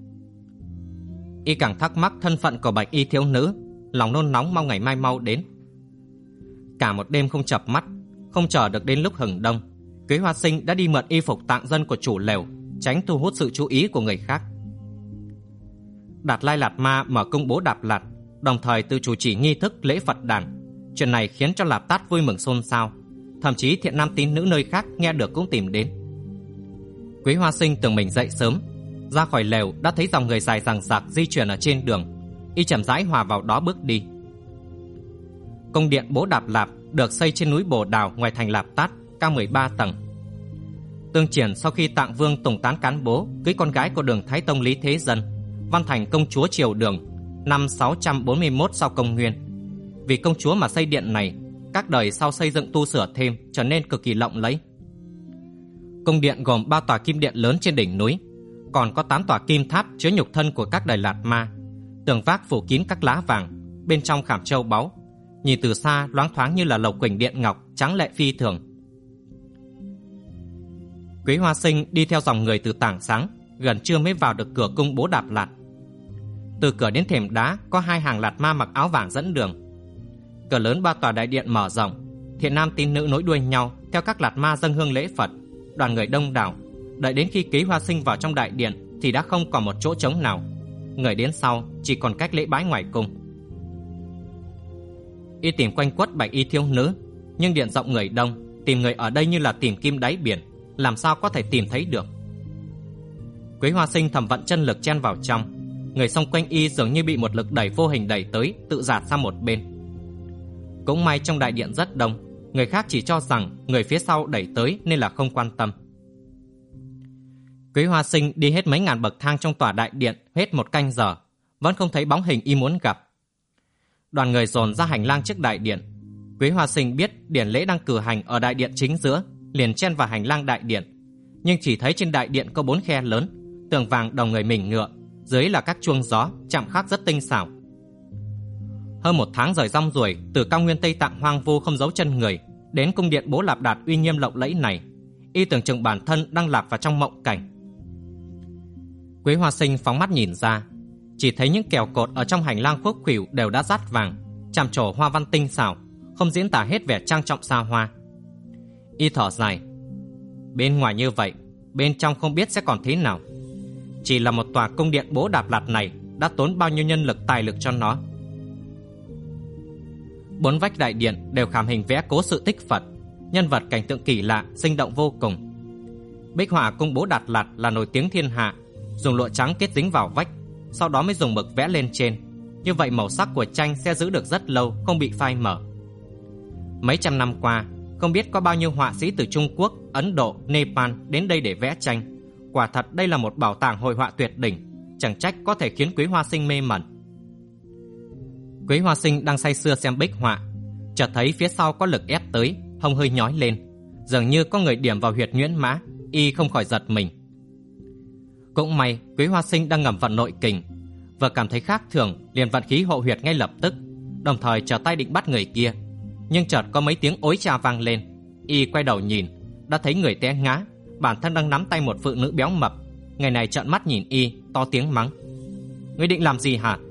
Y càng thắc mắc thân phận của bạch y thiếu nữ, lòng nôn nóng mong ngày mai mau đến. Cả một đêm không chợp mắt, không chờ được đến lúc hừng đông, Quý Hoa Sinh đã đi mượn y phục tạng dân của chủ lều, tránh thu hút sự chú ý của người khác. Đạt Lai Lạt Ma mở cung Bố Đạp Lạt, đồng thời tự chủ trì nghi thức lễ Phật đàn. Chuyện này khiến cho Lạp Tát vui mừng xôn xao, thậm chí thiện nam tín nữ nơi khác nghe được cũng tìm đến. Quý Hoa Sinh tưởng mình dậy sớm, ra khỏi lều đã thấy dòng người dài dằng dặc di chuyển ở trên đường. Y chậm rãi hòa vào đó bước đi. Cung điện Bố Đạp Lạp được xây trên núi Bồ Đào ngoài thành Lạp Tát, cao 13 tầng. Tương truyền sau khi Tạng Vương Tùng Tán Cán Bố cưới con gái của Đường Thái Tông Lý Thế Dân, văn thành công chúa Triều Đường, năm 641 sau công nguyên. Vì công chúa mà xây điện này, các đời sau xây dựng tu sửa thêm, trở nên cực kỳ lộng lẫy. Cung điện gồm 3 tòa kim điện lớn trên đỉnh núi, còn có 8 tòa kim tháp chứa nhục thân của các đời Lạt Ma, tường vác phủ kín các lá vàng, bên trong khảm châu báu, nhìn từ xa loáng thoáng như là lầu quỳnh điện ngọc, trắng lệ phi thường. Quý Hoa Sinh đi theo dòng người từ tảng sáng, gần trưa mới vào được cửa cung Bố Đạp Lạt. Từ cửa đến thềm đá có 2 hàng Lạt Ma mặc áo vàng dẫn đường. Cửa lớn 3 tòa đại điện mở rộng, thiện nam tín nữ nối đuôi nhau theo các Lạt Ma dâng hương lễ Phật, đoàn người đông đảo. Đợi đến khi Quý Hoa Sinh vào trong đại điện thì đã không còn một chỗ trống nào, người đến sau chỉ còn cách lễ bái ngoài cung. Y tìm quanh quất bạch y thiếu nữ, nhưng điện rộng người đông, tìm người ở đây như là tìm kim đáy biển, làm sao có thể tìm thấy được. Quý Hoa Sinh thầm vận chân lực chen vào trong, người xung quanh y dường như bị một lực đẩy vô hình đẩy tới, tự dạt sang một bên. Cũng may trong đại điện rất đông, người khác chỉ cho rằng người phía sau đẩy tới nên là không quan tâm. Quý Hoa Sinh đi hết mấy ngàn bậc thang trong tòa đại điện hết 1 canh giờ, vẫn không thấy bóng hình y muốn gặp. Đoàn người dồn ra hành lang trước đại điện. Quý Hoa Sinh biết điển lễ đang cử hành ở đại điện chính giữa, liền chen vào hành lang đại điện, nhưng chỉ thấy trên đại điện có 4 khe lớn, tường vàng đồng người mình ngựa, dưới là các chuông gió chạm khắc rất tinh xảo. Hơn 1 tháng rời rong ruổi từ cao nguyên Tây Tạng hoang vu không dấu chân người đến cung điện Bố Lạp Đạt uy nghiêm lộng lẫy này, y tưởng chừng bản thân đang lạc vào trong mộng cảnh. Quý Hoa Sinh phóng mắt nhìn ra, chỉ thấy những kèo cột ở trong hành lang khuất khuỷu đều đã dát vàng, chạm trổ hoa văn tinh xảo, không diễn tả hết vẻ trang trọng xa hoa. Y thở dài, bên ngoài như vậy, bên trong không biết sẽ còn thế nào. Chỉ là một tòa cung điện Bố Đạp Lạt này đã tốn bao nhiêu nhân lực tài lực cho nó. 4 vách đại điện đều khảm hình vẽ cố sự tích Phật, nhân vật cảnh tượng kỳ lạ, sinh động vô cùng. Bích họa cung Bố Đạt Lạt là nổi tiếng thiên hạ, dùng lụa trắng kết dính vào vách, sau đó mới dùng mực vẽ lên trên. Như vậy màu sắc của tranh sẽ giữ được rất lâu, không bị phai mờ. Mấy trăm năm qua, không biết có bao nhiêu họa sĩ từ Trung Quốc, Ấn Độ, Nepal đến đây để vẽ tranh. Quả thật đây là một bảo tàng hội họa tuyệt đỉnh, chẳng trách có thể khiến Quý Hoa Sinh mê mẩn. Quý Hoa Sinh đang say sưa xem bích họa, chợt thấy phía sau có lực ép tới, hông hơi nhói lên, dường như có người điểm vào huyệt nhuyễn mã. Y không khỏi giật mình. Cũng may Quý Hoa Sinh đang ngầm vận nội kình, vừa cảm thấy khác thường liền vận khí hộ huyệt ngay lập tức, đồng thời trở tay định bắt người kia. Nhưng chợt có mấy tiếng ối cha vang lên. Y quay đầu nhìn, đã thấy người té ngã, bản thân đang nắm tay một phụ nữ béo mập. Người này trợn mắt nhìn Y, to tiếng mắng: "Ngươi định làm gì hả?"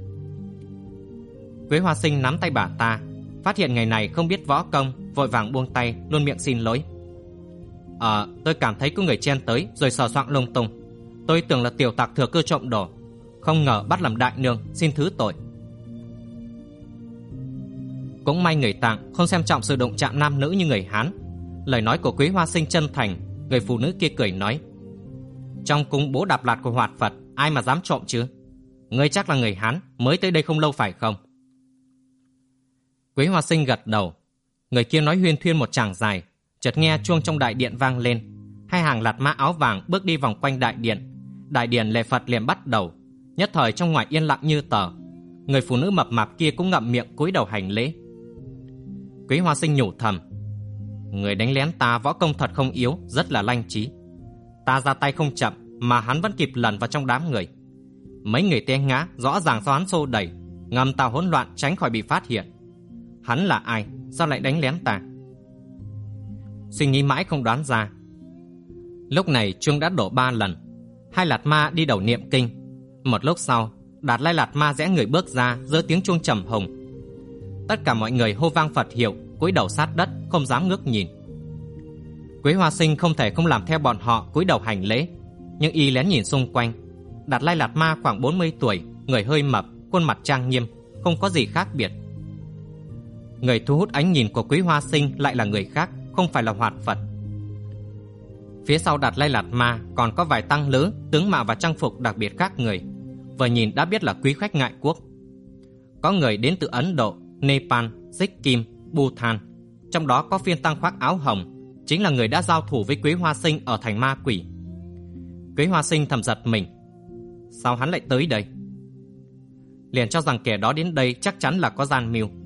Quý Hoa Sinh nắm tay bà ta, phát hiện người này không biết võ công, vội vàng buông tay, luôn miệng xin lỗi: Tôi cảm thấy có người chen tới rồi sờ soạng lung tung. Tôi tưởng là tiểu tặc thừa cơ trộm đồ, không ngờ bắt làm đại nương, xin thứ tội." Cũng may người Tạng không xem trọng sự đụng chạm nam nữ như người Hán. Lời nói của Quý Hoa Sinh chân thành. Người phụ nữ kia cười nói: trong cung Bố Đạp Lạt của Hoạt Phật, ai mà dám trộm chứ? Ngươi chắc là người Hán, mới tới đây không lâu phải không? Quý Hoa Sinh gật đầu. Người kia nói huyên thuyên một tràng dài. Chợt nghe chuông trong đại điện vang lên. Hai hàng lạt ma áo vàng bước đi vòng quanh đại điện. Đại điện lễ Phật liền bắt đầu. Nhất thời trong ngoài yên lặng như tờ. Người phụ nữ mập mạp kia cũng ngậm miệng cúi đầu hành lễ. Quý Hoa Sinh nhủ thầm: người đánh lén ta võ công thật không yếu, rất là lanh trí. Ta ra tay không chậm mà hắn vẫn kịp lẩn vào trong đám người. Mấy người té ngã rõ ràng do hắn xô đẩy, ngầm tạo hỗn loạn tránh khỏi bị phát hiện. Hắn là ai? Sao lại đánh lén ta? Suy nghĩ mãi không đoán ra. Lúc này chuông đã đổ 3 lần. Hai lạt ma đi đầu niệm kinh. Một lúc sau, Đạt Lai Lạt Ma rẽ người bước ra, giơ tiếng chuông trầm hùng. Tất cả mọi người hô vang Phật hiệu, cúi đầu sát đất, không dám ngước nhìn. Quý Hoa Sinh không thể không làm theo bọn họ cúi đầu hành lễ, nhưng y lén nhìn xung quanh. Đạt Lai Lạt Ma khoảng 40 tuổi, người hơi mập, khuôn mặt trang nghiêm, không có gì khác biệt. Người thu hút ánh nhìn của Quý Hoa Sinh lại là người khác, không phải là Hoạt Phật. Phía sau Đạt Lai Lạt Ma còn có vài tăng lữ, tướng mạo và trang phục đặc biệt khác người, vừa nhìn đã biết là quý khách ngoại quốc. Có người đến từ Ấn Độ, Nepal, Sikkim, Bhutan, trong đó có phiên tăng khoác áo hồng, chính là người đã giao thủ với Quý Hoa Sinh ở thành Ma Quỷ. Quý Hoa Sinh thầm giật mình, sao hắn lại tới đây? Liền cho rằng kẻ đó đến đây chắc chắn là có gian mưu.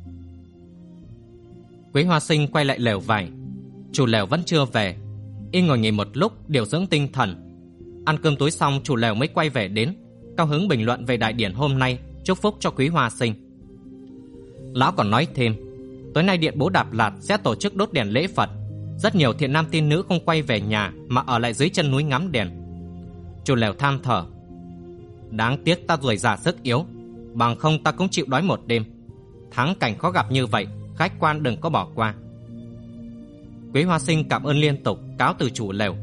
Quý Hoa Sinh quay lại lều vải. Chủ lều vẫn chưa về. Y ngồi nghỉ một lúc điều dưỡng tinh thần. Ăn cơm tối xong, chủ lều mới quay về đến, cao hứng bình luận về đại điển hôm nay, chúc phúc cho Quý Hoa Sinh. Lão còn nói thêm, tối nay điện Bố Đạp Lạt sẽ tổ chức đốt đèn lễ Phật. Rất nhiều thiện nam tín nữ không quay về nhà mà ở lại dưới chân núi ngắm đèn. Chủ lều than thở, đáng tiếc ta tuổi già sức yếu, bằng không ta cũng chịu đói một đêm. Thắng cảnh khó gặp như vậy, khách quan đừng có bỏ qua. Quý Hoa Sinh cảm ơn liên tục, cáo từ chủ lều.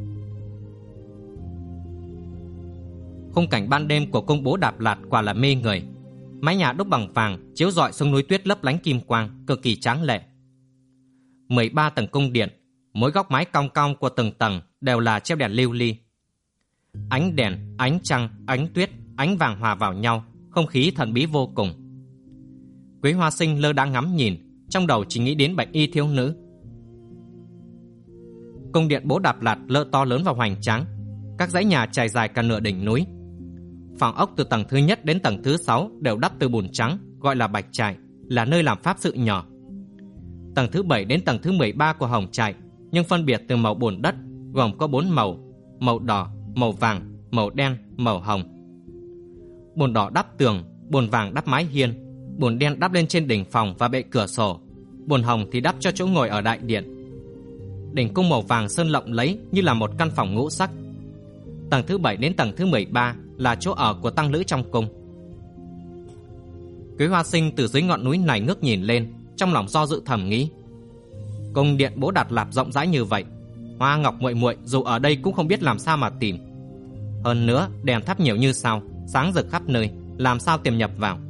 Khung cảnh ban đêm của cung Bố Đạp Lạt quả là mê người. Mái nhà đúc bằng vàng chiếu rọi xuống núi tuyết lấp lánh kim quang, cực kỳ tráng lệ. 13 tầng cung điện, mỗi góc mái cong cong của từng tầng đều là treo đèn lưu ly. Ánh đèn, ánh trăng, ánh tuyết, ánh vàng hòa vào nhau, không khí thần bí vô cùng. Quý Hoa Sinh lơ đãng ngắm nhìn, trong đầu chỉ nghĩ đến bạch y thiếu nữ. Cung điện Bố Đạp Lạt lơ to lớn và hoành tráng, các dãy nhà trải dài cả nửa đỉnh núi. Phòng ốc từ tầng thứ nhất đến tầng thứ 6 đều đắp từ bùn trắng, gọi là bạch trại, là nơi làm pháp sự nhỏ. Tầng thứ 7 đến tầng thứ 13 của hồng trại, nhưng phân biệt từ màu bùn đất, gồm có 4 màu: màu đỏ, màu vàng, màu đen, màu hồng. Bùn đỏ đắp tường, bùn vàng đắp mái hiên, bùn đen đắp lên trên đỉnh phòng và bệ cửa sổ, bùn hồng thì đắp cho chỗ ngồi ở đại điện. Đỉnh cung màu vàng sơn lộng lẫy như là một căn phòng ngũ sắc. Tầng thứ 7 đến tầng thứ 13 là chỗ ở của tăng lữ trong cung. Quý Hoa Sinh từ dưới ngọn núi này ngước nhìn lên, trong lòng do dự thầm nghĩ, cung điện Bố Đạp Lạt rộng rãi như vậy, Hoa Ngọc muội muội dù ở đây cũng không biết làm sao mà tìm. Hơn nữa đèn thắp nhiều như sao, sáng rực khắp nơi, làm sao tiềm nhập vào.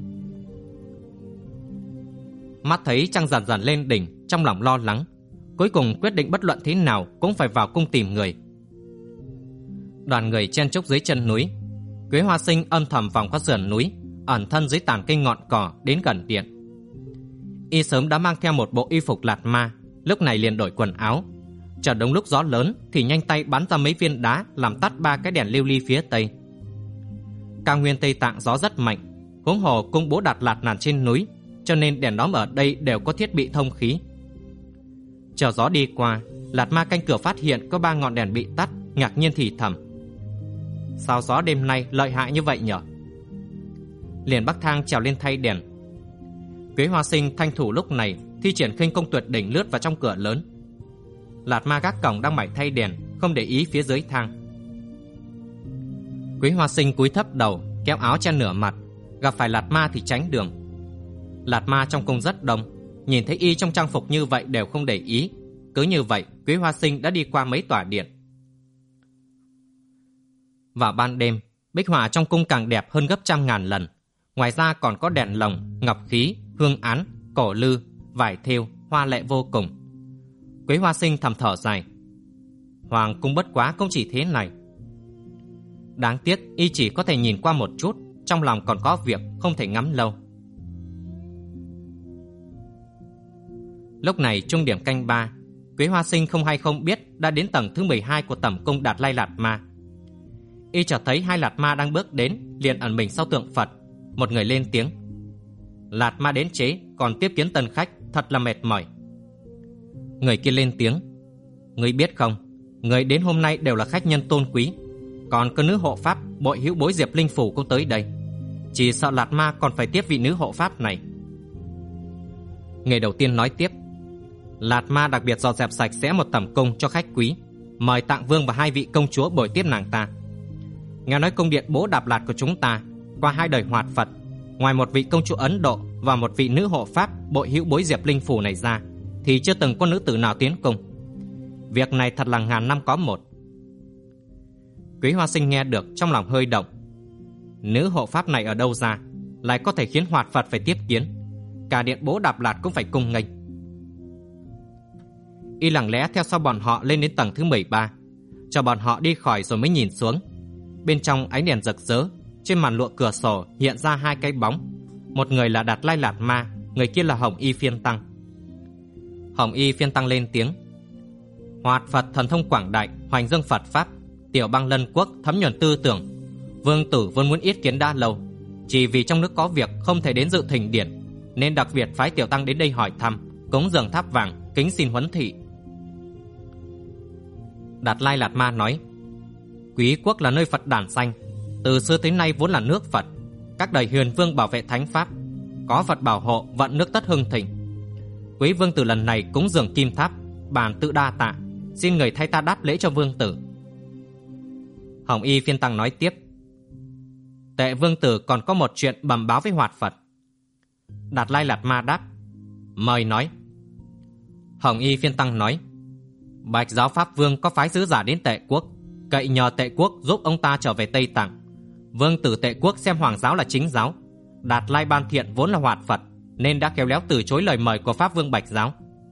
Mắt thấy trăng dần dần lên đỉnh, trong lòng lo lắng, cuối cùng quyết định bất luận thế nào cũng phải vào cung tìm người. Đoàn người chen chúc dưới chân núi. Quý Hoa Sinh âm thầm vòng qua sườn núi, ẩn thân dưới tàn cây ngọn cỏ đến gần điện. Y sớm đã mang theo một bộ y phục lạt ma, lúc này liền đổi quần áo. Chợt đúng lúc gió lớn thì nhanh tay bắn ra mấy viên đá làm tắt 3 cái đèn lưu ly phía tây. Cao nguyên Tây Tạng gió rất mạnh, huống hồ cung Bố Đạp Lạt nằm trên núi, cho nên đèn đóm ở đây đều có thiết bị thông khí. Chờ gió đi qua, Lạt Ma canh cửa phát hiện có 3 ngọn đèn bị tắt, ngạc nhiên thì thầm, sao gió đêm nay lợi hại như vậy nhở? Liền bắc thang trèo lên thay đèn. Quý Hoa Sinh thanh thủ lúc này thi triển khinh công tuyệt đỉnh lướt vào trong cửa lớn. Lạt Ma gác cổng đang mải thay đèn, không để ý phía dưới thang. Quý Hoa Sinh cúi thấp đầu, kéo áo che nửa mặt, gặp phải Lạt Ma thì tránh đường. Lạt Ma trong cung rất đông, nhìn thấy y trong trang phục như vậy đều không để ý. Cứ như vậy, Quý Hoa Sinh đã đi qua mấy tòa điện. Vào ban đêm, bích họa trong cung càng đẹp hơn gấp trăm ngàn lần. Ngoài ra còn có đèn lồng, ngọc khí, hương án, cổ lư, vải thêu, hoa lệ vô cùng. Quế Hoa Sinh thầm thở dài. Hoàng cung bất quá cũng chỉ thế này. Đáng tiếc y chỉ có thể nhìn qua một chút, trong lòng còn có việc không thể ngắm lâu. Lúc này trung điểm canh 3, Quế Hoa Sinh không hay không biết đã đến tầng thứ 12 của tẩm cung Đạt Lai Lạt Ma. Y chợt thấy hai Lạt Ma đang bước đến, liền ẩn mình sau tượng Phật. Một người lên tiếng: Lạt Ma đến chế, còn tiếp kiến tân khách, thật là mệt mỏi. Người kia lên tiếng: Ngươi biết không, người đến hôm nay đều là khách nhân tôn quý, còn có nữ hộ pháp Bội Hữu Bối Diệp Linh Phủ cũng tới đây. Chỉ sợ Lạt Ma còn phải tiếp vị nữ hộ pháp này. Người đầu tiên nói tiếp: Lạt Ma đặc biệt dọn dẹp sạch sẽ một tẩm cung cho khách quý, mời Tạng Vương và hai vị công chúa bồi tiếp nàng ta. Nghe nói cung điện Bố Đạp Lạt của chúng ta qua hai đời hoạt Phật, ngoài một vị công chúa Ấn Độ và một vị nữ hộ pháp Bội Hữu Bối Diệp Linh Phủ này ra, thì chưa từng có nữ tử nào tiến cung. Việc này thật là ngàn năm có một. Quý Hoa Sinh nghe được trong lòng hơi động. Nữ hộ pháp này ở đâu ra, lại có thể khiến hoạt Phật phải tiếp kiến? Cả điện Bố Đạp Lạt cũng phải cung nghênh. Y lặng lẽ theo sau bọn họ lên đến tầng thứ 13, cho bọn họ đi khỏi rồi mới nhìn xuống. Bên trong ánh đèn rực rỡ, trên màn lụa cửa sổ hiện ra hai cái bóng. Một người là Đạt Lai Lạt Ma, người kia là Hồng Y Phiên Tăng. Hồng Y Phiên Tăng lên tiếng: Hoạt Phật thần thông quảng đại, hoành dương Phật pháp, tiểu bang Lân Quốc thấm nhuần tư tưởng. Vương tử vốn muốn yết kiến đã lâu, chỉ vì trong nước có việc không thể đến dự thỉnh điển, nên đặc biệt phái tiểu tăng đến đây hỏi thăm, cúng dường tháp vàng, kính xin huấn thị. Đạt Lai Lạt Ma nói: Quý quốc là nơi Phật đản sanh, từ xưa tới nay vốn là nước Phật, các đời hiền vương bảo vệ thánh pháp, có Phật bảo hộ, vận nước tất hưng thịnh. Quý vương tử lần này cúng dường kim tháp, bản tự đa tạ, xin người thay ta đáp lễ cho vương tử. Hồng Y Phiên Tăng nói tiếp: Tệ vương tử còn có một chuyện bẩm báo với hoạt Phật. Đạt Lai Lạt Ma đáp: Mời nói. Hồng Y Phiên Tăng nói: Bạch giáo pháp vương có phái sứ giả đến Tệ quốc, cậy nhờ Tệ quốc giúp ông ta trở về Tây Tạng. Vương tử Tệ quốc xem hoàng giáo là chính giáo, Đạt Lai Ban Thiện vốn là hoạt Phật, nên đã khéo léo từ chối lời mời của pháp vương Bạch giáo.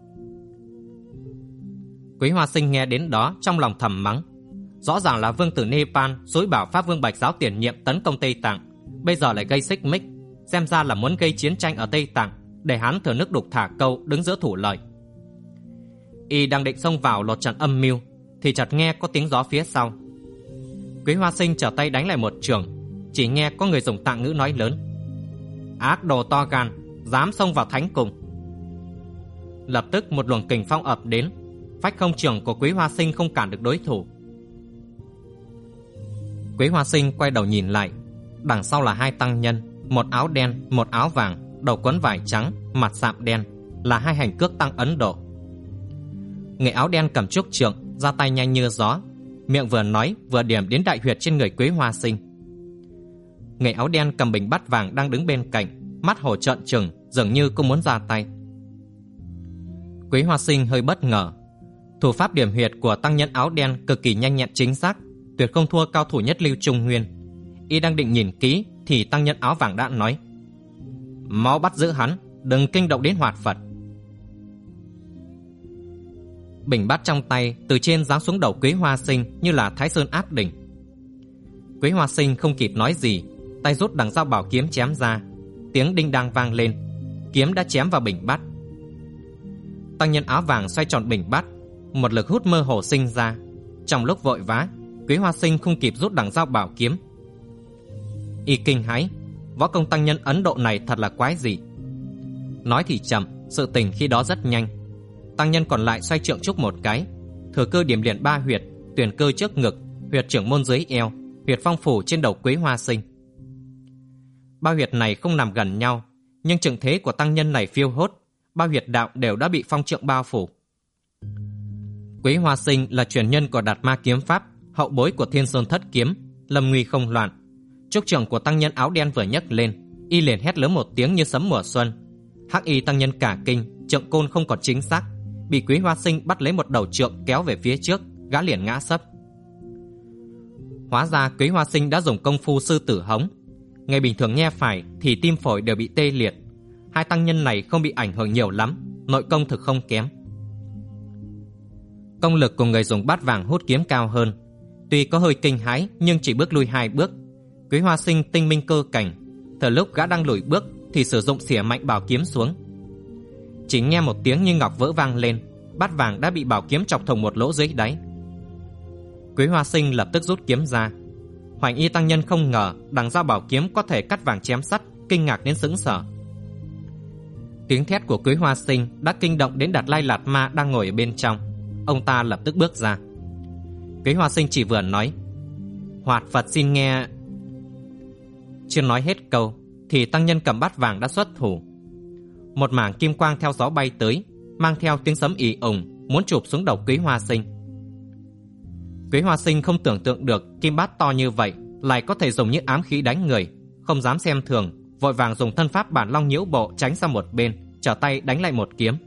Quý Hoa Sinh nghe đến đó trong lòng thầm mắng. Rõ ràng là vương tử Nepal xúi bảo pháp vương Bạch giáo tiền nhiệm tấn công Tây Tạng, bây giờ lại gây xích mích, xem ra là muốn gây chiến tranh ở Tây Tạng để hắn thừa nước đục thả câu đứng giữa thủ lợi. Y đang định xông vào lột trần âm mưu thì chợt nghe có tiếng gió phía sau. Quý Hoa Sinh trở tay đánh lại một trường, chỉ nghe có người dùng Tạng ngữ nói lớn: Ác đồ to gan, dám xông vào thánh cung. Lập tức một luồng kình phong ập đến, phách không trường của Quý Hoa Sinh không cản được đối thủ. Quý Hoa Sinh quay đầu nhìn lại, đằng sau là hai tăng nhân, một áo đen, một áo vàng, đầu quấn vải trắng, mặt sạm đen, là hai hành cước tăng Ấn Độ. Người áo đen cầm trúc trượng, ra tay nhanh như gió, miệng vừa nói vừa điểm đến đại huyệt trên người Quý Hoa Sinh. Người áo đen cầm bình bát vàng đang đứng bên cạnh, mắt hổ trợn trừng, dường như cũng muốn ra tay. Quý Hoa Sinh hơi bất ngờ. Thủ pháp điểm huyệt của tăng nhân áo đen cực kỳ nhanh nhẹn chính xác, tuyệt không thua cao thủ nhất lưu Trung Nguyên. Y đang định nhìn kỹ thì tăng nhân áo vàng đã nói: Mau bắt giữ hắn, đừng kinh động đến hoạt Phật. Bình bát trong tay từ trên giáng xuống đầu Quý Hoa Sinh như là Thái Sơn áp đỉnh. Quý Hoa Sinh không kịp nói gì, tay rút đằng dao bảo kiếm chém ra, tiếng đinh đang vang lên, kiếm đã chém vào bình bát. Tăng nhân áo vàng xoay tròn bình bát, một lực hút mơ hồ sinh ra. Trong lúc vội vã, Quý Hoa Sinh không kịp rút đằng dao bảo kiếm. Y kinh hãi, võ công tăng nhân Ấn Độ này thật là quái dị. Nói thì chậm, sự tình khi đó rất nhanh. Tăng nhân còn lại xoay trượng trúc một cái, thừa cơ điểm liền ba huyệt: tuyển cơ trước ngực, huyệt trưởng môn dưới eo, huyệt phong phủ trên đầu Quý Hoa Sinh. Ba huyệt này không nằm gần nhau, nhưng trượng thế của tăng nhân này phiêu hốt, ba huyệt đạo đều đã bị phong trượng bao phủ. Quý Hoa Sinh là truyền nhân của Đạt Ma kiếm pháp, hậu bối của Thiên Sơn Thất kiếm, lâm nguy không loạn. Trúc trưởng của tăng nhân áo đen vừa nhấc lên, y liền hét lớn một tiếng như sấm mùa xuân. Hắc y tăng nhân cả kinh, trượng côn không còn chính xác, bị Quý Hoa Sinh bắt lấy một đầu trượng kéo về phía trước, gã liền ngã sấp. Hóa ra Quý Hoa Sinh đã dùng công phu sư tử hống. Ngày bình thường nghe phải thì tim phổi đều bị tê liệt, hai tăng nhân này không bị ảnh hưởng nhiều lắm, nội công thực không kém. Công lực của người dùng bát vàng hút kiếm cao hơn, tuy có hơi kinh hãi nhưng chỉ bước lui 2 bước. Quý Hoa Sinh tinh minh cơ cảnh, thời lúc gã đang lùi bước thì sử dụng xỉa mạnh bảo kiếm xuống. Chỉ nghe một tiếng như ngọc vỡ vang lên, bát vàng đã bị bảo kiếm chọc thủng một lỗ dưới đáy. Quý Hoa Sinh lập tức rút kiếm ra. Hoành Y tăng nhân không ngờ đằng dao bảo kiếm có thể cắt vàng chém sắt, kinh ngạc đến sững sờ. Tiếng thét của Quý Hoa Sinh đã kinh động đến Đạt Lai Lạt Ma đang ngồi ở bên trong. Ông ta lập tức bước ra. Quý Hoa Sinh chỉ vừa nói: "Hoạt Phật xin nghe." Chưa nói hết câu thì tăng nhân cầm bát vàng đã xuất thủ. Một mảng kim quang theo gió bay tới, mang theo tiếng sấm ì ùng, muốn chụp xuống đầu Quý Hoa Sinh. Quý Hoa Sinh không tưởng tượng được kim bát to như vậy lại có thể dùng như ám khí đánh người, không dám xem thường, vội vàng dùng thân pháp Bản Long Nhiễu Bộ tránh sang một bên, trở tay đánh lại một kiếm.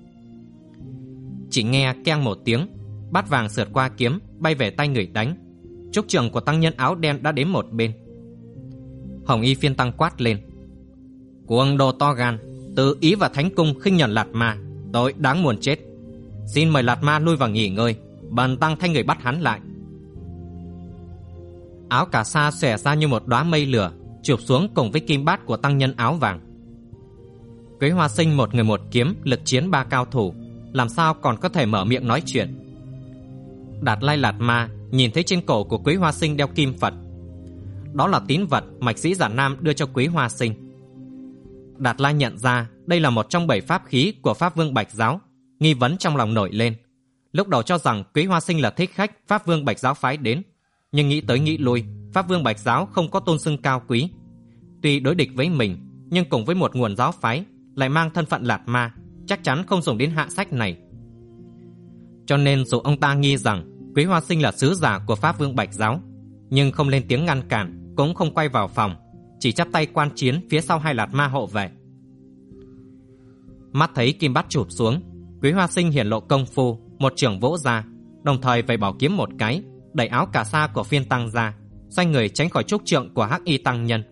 Chỉ nghe keng một tiếng, bát vàng sượt qua kiếm, bay về tay người đánh. Trúc trưởng của tăng nhân áo đen đã đến một bên. Hồng Y phiên tăng quát lên: "Cuồng đồ to gan, tự ý vào thánh cung khinh nhẫn Lạt Ma, tội đáng muôn chết. Xin mời Lạt Ma lui vào nghỉ ngơi, bần tăng thay người bắt hắn lại." Áo cà sa xòe ra như một đóa mây lửa, chụp xuống cùng với kim bát của tăng nhân áo vàng. Quý Hoa Sinh một người một kiếm, lực chiến 3 cao thủ, làm sao còn có thể mở miệng nói chuyện. Đạt Lai Lạt Ma nhìn thấy trên cổ của Quý Hoa Sinh đeo kim Phật. Đó là tín vật mạch sĩ Giản Nam đưa cho Quý Hoa Sinh. Đạt Lai nhận ra đây là một trong 7 pháp khí của Pháp Vương Bạch Giáo, nghi vấn trong lòng nổi lên. Lúc đầu cho rằng Quý Hoa Sinh là thích khách Pháp Vương Bạch Giáo phái đến, nhưng nghĩ tới nghĩ lui, Pháp Vương Bạch Giáo không có tôn xưng cao quý. Tuy đối địch với mình, nhưng cùng với một nguồn giáo phái, lại mang thân phận Lạt Ma, chắc chắn không dùng đến hạ sách này. Cho nên dù ông ta nghi rằng Quý Hoa Sinh là sứ giả của Pháp Vương Bạch Giáo, nhưng không lên tiếng ngăn cản, cũng không quay vào phòng, chỉ chắp tay quan chiến phía sau hai Lạt Ma hộ vệ. Mắt thấy kim bát chụp xuống, Quý Hoa Sinh hiển lộ công phu, một chưởng vỗ ra, đồng thời vẩy bảo kiếm một cái, đẩy áo cà sa của phiên tăng ra, xoay người tránh khỏi trúc trượng của Hắc Y tăng nhân.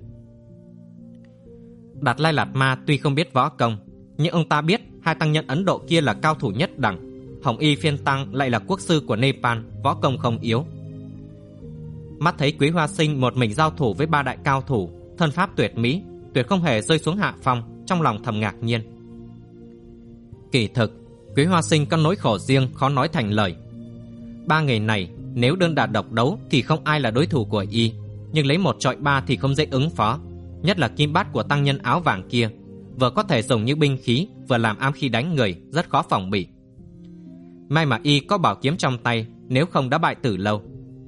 Đạt Lai Lạt Ma tuy không biết võ công, nhưng ông ta biết hai tăng nhân Ấn Độ kia là cao thủ nhất đẳng, Hồng Y phiên tăng lại là quốc sư của Nepal, võ công không yếu. Mắt thấy Quý Hoa Sinh một mình giao thủ với 3 đại cao thủ, thân pháp tuyệt mỹ, tuyệt không hề rơi xuống hạ phong, trong lòng thầm ngạc nhiên. Kỳ thực, Quý Hoa Sinh có nỗi khổ riêng khó nói thành lời. 3 người này nếu đơn đả độc đấu thì không ai là đối thủ của y, nhưng lấy 1 chọi 3 thì không dễ ứng phó, nhất là kim bát của tăng nhân áo vàng kia, vừa có thể dùng như binh khí, vừa làm ám khí đánh người, rất khó phòng bị. May mà y có bảo kiếm trong tay, nếu không đã bại từ lâu.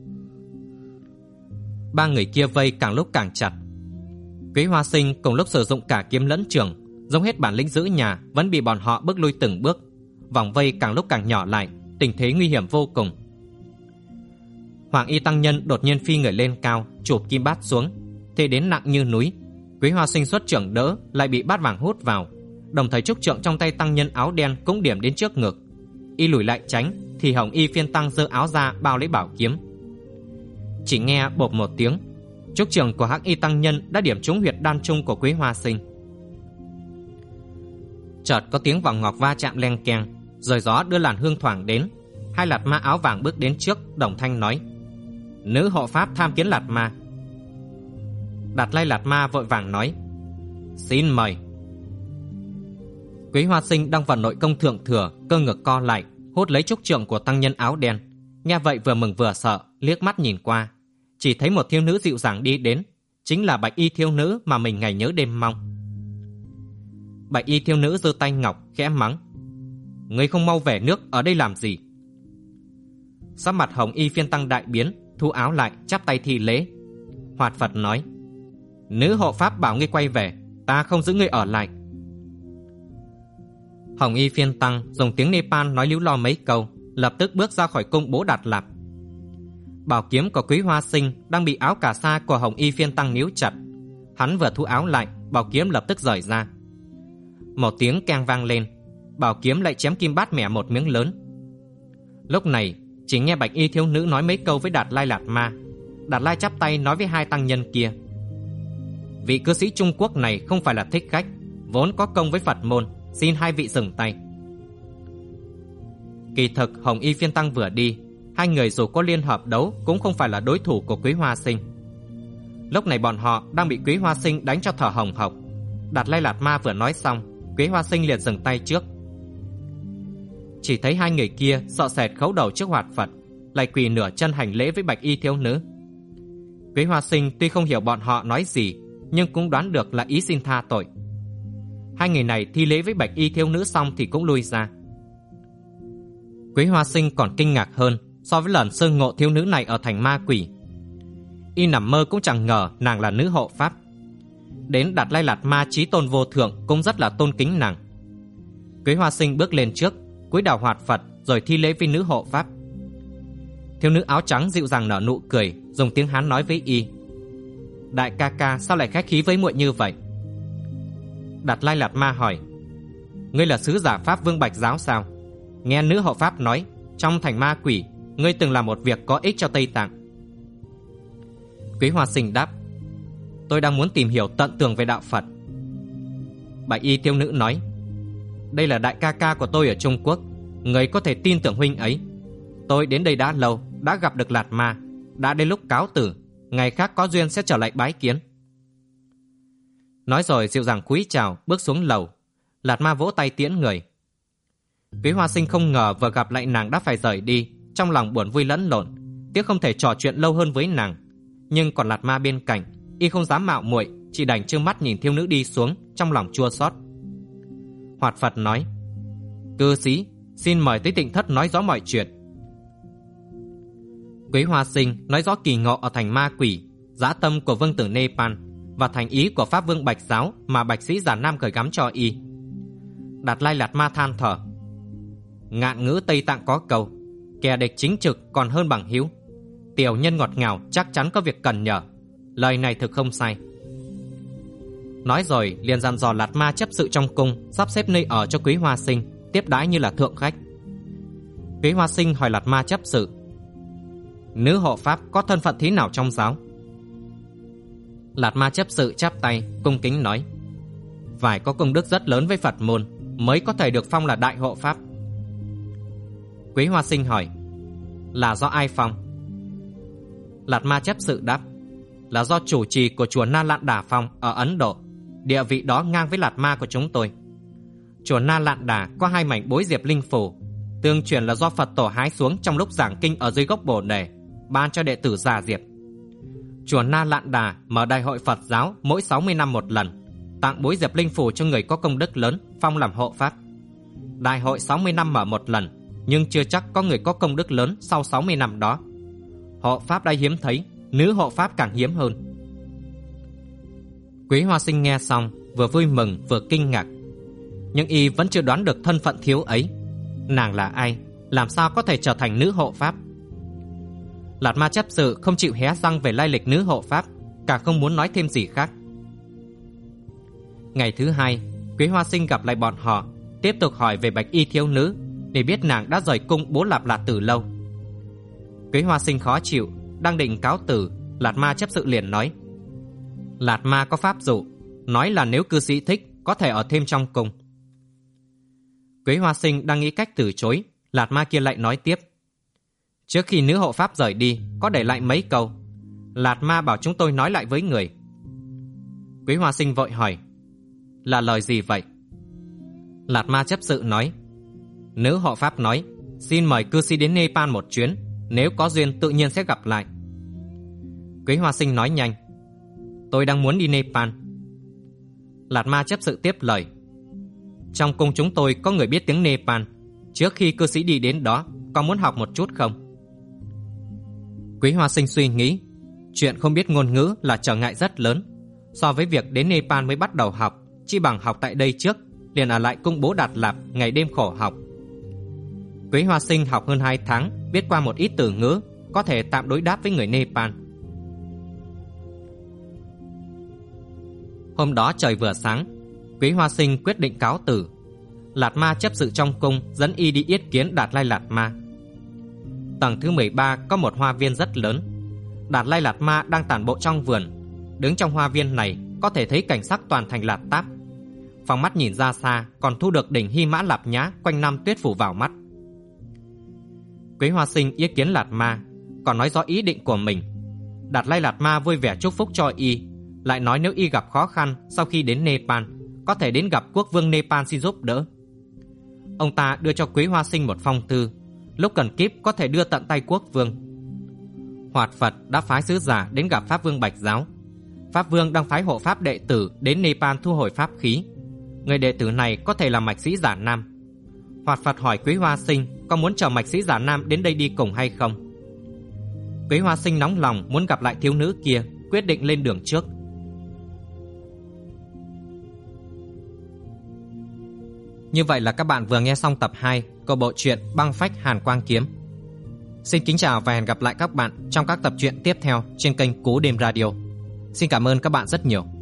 3 người kia vây càng lúc càng chặt. Quý Hoa Sinh cùng lúc sử dụng cả kiếm lẫn chưởng, dốc hết bản lĩnh giữ nhà, vẫn bị bọn họ bước lui từng bước. Vòng vây càng lúc càng nhỏ lại, tình thế nguy hiểm vô cùng. Hoàng Y tăng nhân đột nhiên phi người lên cao, chụp kim bát xuống, thế đến nặng như núi. Quý Hoa Sinh xuất chưởng đỡ, lại bị bát vàng hút vào, đồng thời trúc trượng trong tay tăng nhân áo đen cũng điểm đến trước ngực. Y lùi lại tránh thì Hồng Y phiên tăng giơ áo ra bao lấy bảo kiếm. Chỉ nghe bộp một tiếng, trúc trượng của Hắc Y tăng nhân đã điểm trúng huyệt đan trung của Quý Hoa Sinh. Chợt có tiếng vòng ngọc va chạm leng keng, rồi gió đưa làn hương thoảng đến. Hai Lạt Ma áo vàng bước đến trước, đồng thanh nói: "Nữ hộ pháp tham kiến Lạt Ma." Đạt Lai Lạt Ma vội vàng nói: "Xin mời." Quý Hoa Sinh đang vận nội công thượng thừa, cơ ngực co lại, hút lấy trúc trượng của tăng nhân áo đen. Nghe vậy vừa mừng vừa sợ, liếc mắt nhìn qua, chỉ thấy một thiếu nữ dịu dàng đi đến, chính là Bạch Y thiếu nữ mà mình ngày nhớ đêm mong. Bạch Y thiếu nữ giơ tay ngọc khẽ mắng: "Ngươi không mau về nước, ở đây làm gì?" Sắc mặt Hồng Y phiên tăng đại biến, thu áo lại, chắp tay thi lễ. Hoạt Phật nói: "Nữ hộ pháp bảo ngươi quay về, ta không giữ ngươi ở lại." Hồng Y phiên tăng dùng tiếng Nepal nói líu lo mấy câu, lập tức bước ra khỏi cung Bố Đạt Lạp. Bảo kiếm của Quý Hoa Sinh đang bị áo cà sa của Hồng Y phiên tăng níu chặt. Hắn vừa thu áo lại, bảo kiếm lập tức rời ra. Một tiếng keng vang lên, bảo kiếm lại chém kim bát mẻ một miếng lớn. Lúc này chỉ nghe Bạch Y thiếu nữ nói mấy câu với Đạt Lai Lạt Ma. Đạt Lai chắp tay nói với hai tăng nhân kia: "Vị cư sĩ Trung Quốc này không phải là thích khách, vốn có công với Phật môn, xin hai vị dừng tay. Kỳ thực Hồng Y Phiên Tăng vừa đi, hai người dù có liên hợp đấu cũng không phải là đối thủ của Quý Hoa Sinh. Lúc này bọn họ đang bị Quý Hoa Sinh đánh cho thở hồng hộc. Đạt Lai Lạt Ma vừa nói xong, Quý Hoa Sinh liền dừng tay trước. Chỉ thấy hai người kia sợ sệt khấu đầu trước Hoạt Phật, lại quỳ nửa chân hành lễ với bạch y thiếu nữ. Quý Hoa Sinh tuy không hiểu bọn họ nói gì, nhưng cũng đoán được là ý xin tha tội. Hai người này thi lễ với bạch y thiếu nữ xong thì cũng lui ra. Quý Hoa Sinh còn kinh ngạc hơn so với lần sơ ngộ thiếu nữ này ở thành ma quỷ. Y nằm mơ cũng chẳng ngờ nàng là nữ hộ pháp. Đến Đạt Lai Lạt Ma chí tôn vô thượng cũng rất là tôn kính nàng. Quý Hoa Sinh bước lên trước, cúi đầu Hoạt Phật rồi thi lễ với nữ hộ pháp. Thiếu nữ áo trắng dịu dàng nở nụ cười, dùng tiếng Hán nói với y: Đại ca ca sao lại khách khí với muội như vậy? Đạt Lai Lạt Ma hỏi: Ngươi là sứ giả Pháp Vương Bạch Giáo sao? Nghe nữ hộ pháp nói trong thành ma quỷ ngươi từng làm một việc có ích cho Tây Tạng. Quý Hoa Sinh đáp: Tôi đang muốn tìm hiểu tận tường về đạo Phật. Bạch y thiếu nữ nói: Đây là đại ca ca của tôi ở Trung Quốc, người có thể tin tưởng huynh ấy. Tôi đến đây đã lâu, đã gặp được Lạt Ma, đã đến lúc cáo tử, ngày khác có duyên sẽ trở lại bái kiến. Nói rồi dịu dàng cúi chào, bước xuống lầu. Lạt Ma vỗ tay tiễn người. Quý Hoa Sinh không ngờ vừa gặp lại nàng đã phải rời đi, trong lòng buồn vui lẫn lộn, tiếc không thể trò chuyện lâu hơn với nàng. Nhưng còn Lạt Ma bên cạnh, y không dám mạo muội, chỉ đành trơ mắt nhìn thiếu nữ đi xuống, trong lòng chua xót. Hoạt Phật nói: Cư sĩ, xin mời tới Tịnh Thất nói rõ mọi chuyện. Quý Hoa Sinh nói rõ kỳ ngộ ở thành ma quỷ, dã tâm của vương tử Nepal và thành ý của Pháp Vương Bạch Giáo mà bạch sĩ Giản Nam gửi gắm cho y. Đạt Lai Lạt Ma than thở: Ngạn ngữ Tây Tạng có câu, kẻ địch chính trực còn hơn bằng hữu. Tiểu nhân ngọt ngào chắc chắn có việc cần nhờ. Lời này thực không sai. Nói rồi liền dặn dò Lạt Ma chấp sự trong cung, sắp xếp nơi ở cho Quý Hoa Sinh, tiếp đãi như là thượng khách. Quý Hoa Sinh hỏi Lạt Ma chấp sự: Nữ hộ pháp có thân phận thế nào trong giáo? Lạt Ma chấp sự chắp tay cung kính nói: Phải có công đức rất lớn với Phật môn mới có thể được phong là đại hộ pháp. Quý Hoa Sinh hỏi: Là do ai phong? Lạt Ma chấp sự đáp: Là do chủ trì của chùa Na Lạn Đà phong ở Ấn Độ. Địa vị đó ngang với Lạt Ma của chúng tôi. Chùa Na Lạn Đà có 2 mảnh bối diệp linh phù, tương truyền là do Phật tổ hái xuống trong lúc giảng kinh ở dưới gốc Bồ Đề, ban cho đệ tử già diệp. Chùa Na Lạn Đà mở đại hội Phật giáo mỗi 60 năm một lần, tặng bối diệp linh phù cho người có công đức lớn, phong làm hộ pháp. Đại hội 60 năm mở một lần, nhưng chưa chắc có người có công đức lớn sau 60 năm đó. Hộ pháp đã hiếm thấy, nữ hộ pháp càng hiếm hơn. Quý Hoa Sinh nghe xong, vừa vui mừng vừa kinh ngạc. Nhưng y vẫn chưa đoán được thân phận thiếu ấy. Nàng là ai, làm sao có thể trở thành nữ hộ pháp? Lạt Ma chấp sự không chịu hé răng về lai lịch nữ hộ pháp, cả không muốn nói thêm gì khác. Ngày thứ hai, Quý Hoa Sinh gặp lại bọn họ, tiếp tục hỏi về bạch y thiếu nữ, để biết nàng đã rời cung Bố Lạp Lạt từ lâu. Quý Hoa Sinh khó chịu, đang định cáo từ, Lạt Ma chấp sự liền nói: Lạt Ma có pháp dụ, nói là nếu cư sĩ thích có thể ở thêm trong cung. Quý Hoa Sinh đang nghĩ cách từ chối, Lạt Ma kia lại nói tiếp: Trước khi nữ hộ pháp rời đi, có để lại mấy câu. Lạt Ma bảo chúng tôi nói lại với người. Quý Hoa Sinh vội hỏi: Là lời gì vậy? Lạt Ma chấp sự nói: Nữ hộ pháp nói xin mời cư sĩ đến Nepal một chuyến, nếu có duyên tự nhiên sẽ gặp lại. Quý Hoa Sinh nói nhanh: Tôi đang muốn đi Nepal. Lạt Ma chấp sự tiếp lời: Trong cung chúng tôi có người biết tiếng Nepal, trước khi cư sĩ đi đến đó có muốn học một chút không? Quý Hoa Sinh suy nghĩ, chuyện không biết ngôn ngữ là trở ngại rất lớn. So với việc đến Nepal mới bắt đầu học, chi bằng học tại đây trước, liền ở lại cung Bố Đạt Lạp ngày đêm khổ học. Quý Hoa Sinh học hơn 2 tháng, biết qua một ít từ ngữ, có thể tạm đối đáp với người Nepal. Hôm đó trời vừa sáng, Quý Hoa Sinh quyết định cáo từ. Lạt Ma chấp sự trong cung dẫn y đi yết kiến Đạt Lai Lạt Ma. Tầng thứ 13 có một hoa viên rất lớn. Đạt Lai Lạt Ma đang tản bộ trong vườn. Đứng trong hoa viên này có thể thấy cảnh sắc toàn thành Lạt Táp. phóng mắt nhìn ra xa còn thu được đỉnh Hy Mã Lạp Nhã quanh năm tuyết phủ vào mắt. Quế Hoa Sinh ý kiến Lạt Ma, còn nói rõ ý định của mình. Đạt Lai Lạt Ma vui vẻ chúc phúc cho y, lại nói nếu y gặp khó khăn sau khi đến Nepal, có thể đến gặp quốc vương Nepal xin giúp đỡ. Ông ta đưa cho Quế Hoa Sinh một phong thư, lúc cần kíp có thể đưa tận tay quốc vương. Hoạt Phật đã phái sứ giả đến gặp Pháp Vương Bạch Giáo. Pháp Vương đang phái hộ pháp đệ tử đến Nepal thu hồi pháp khí. Người đệ tử này có thể là mạch sĩ Giả Nam. Hoạt Phật hỏi Quế Hoa Sinh có muốn chờ mạch sĩ Giả Nam đến đây đi cùng hay không. Quế Hoa Sinh nóng lòng muốn gặp lại thiếu nữ kia, quyết định lên đường trước. Như vậy là các bạn vừa nghe xong tập 2 của bộ truyện Băng Phách Hàn Quang Kiếm. Xin kính chào và hẹn gặp lại các bạn trong các tập truyện tiếp theo trên kênh Cố Đêm Radio. Xin cảm ơn các bạn rất nhiều.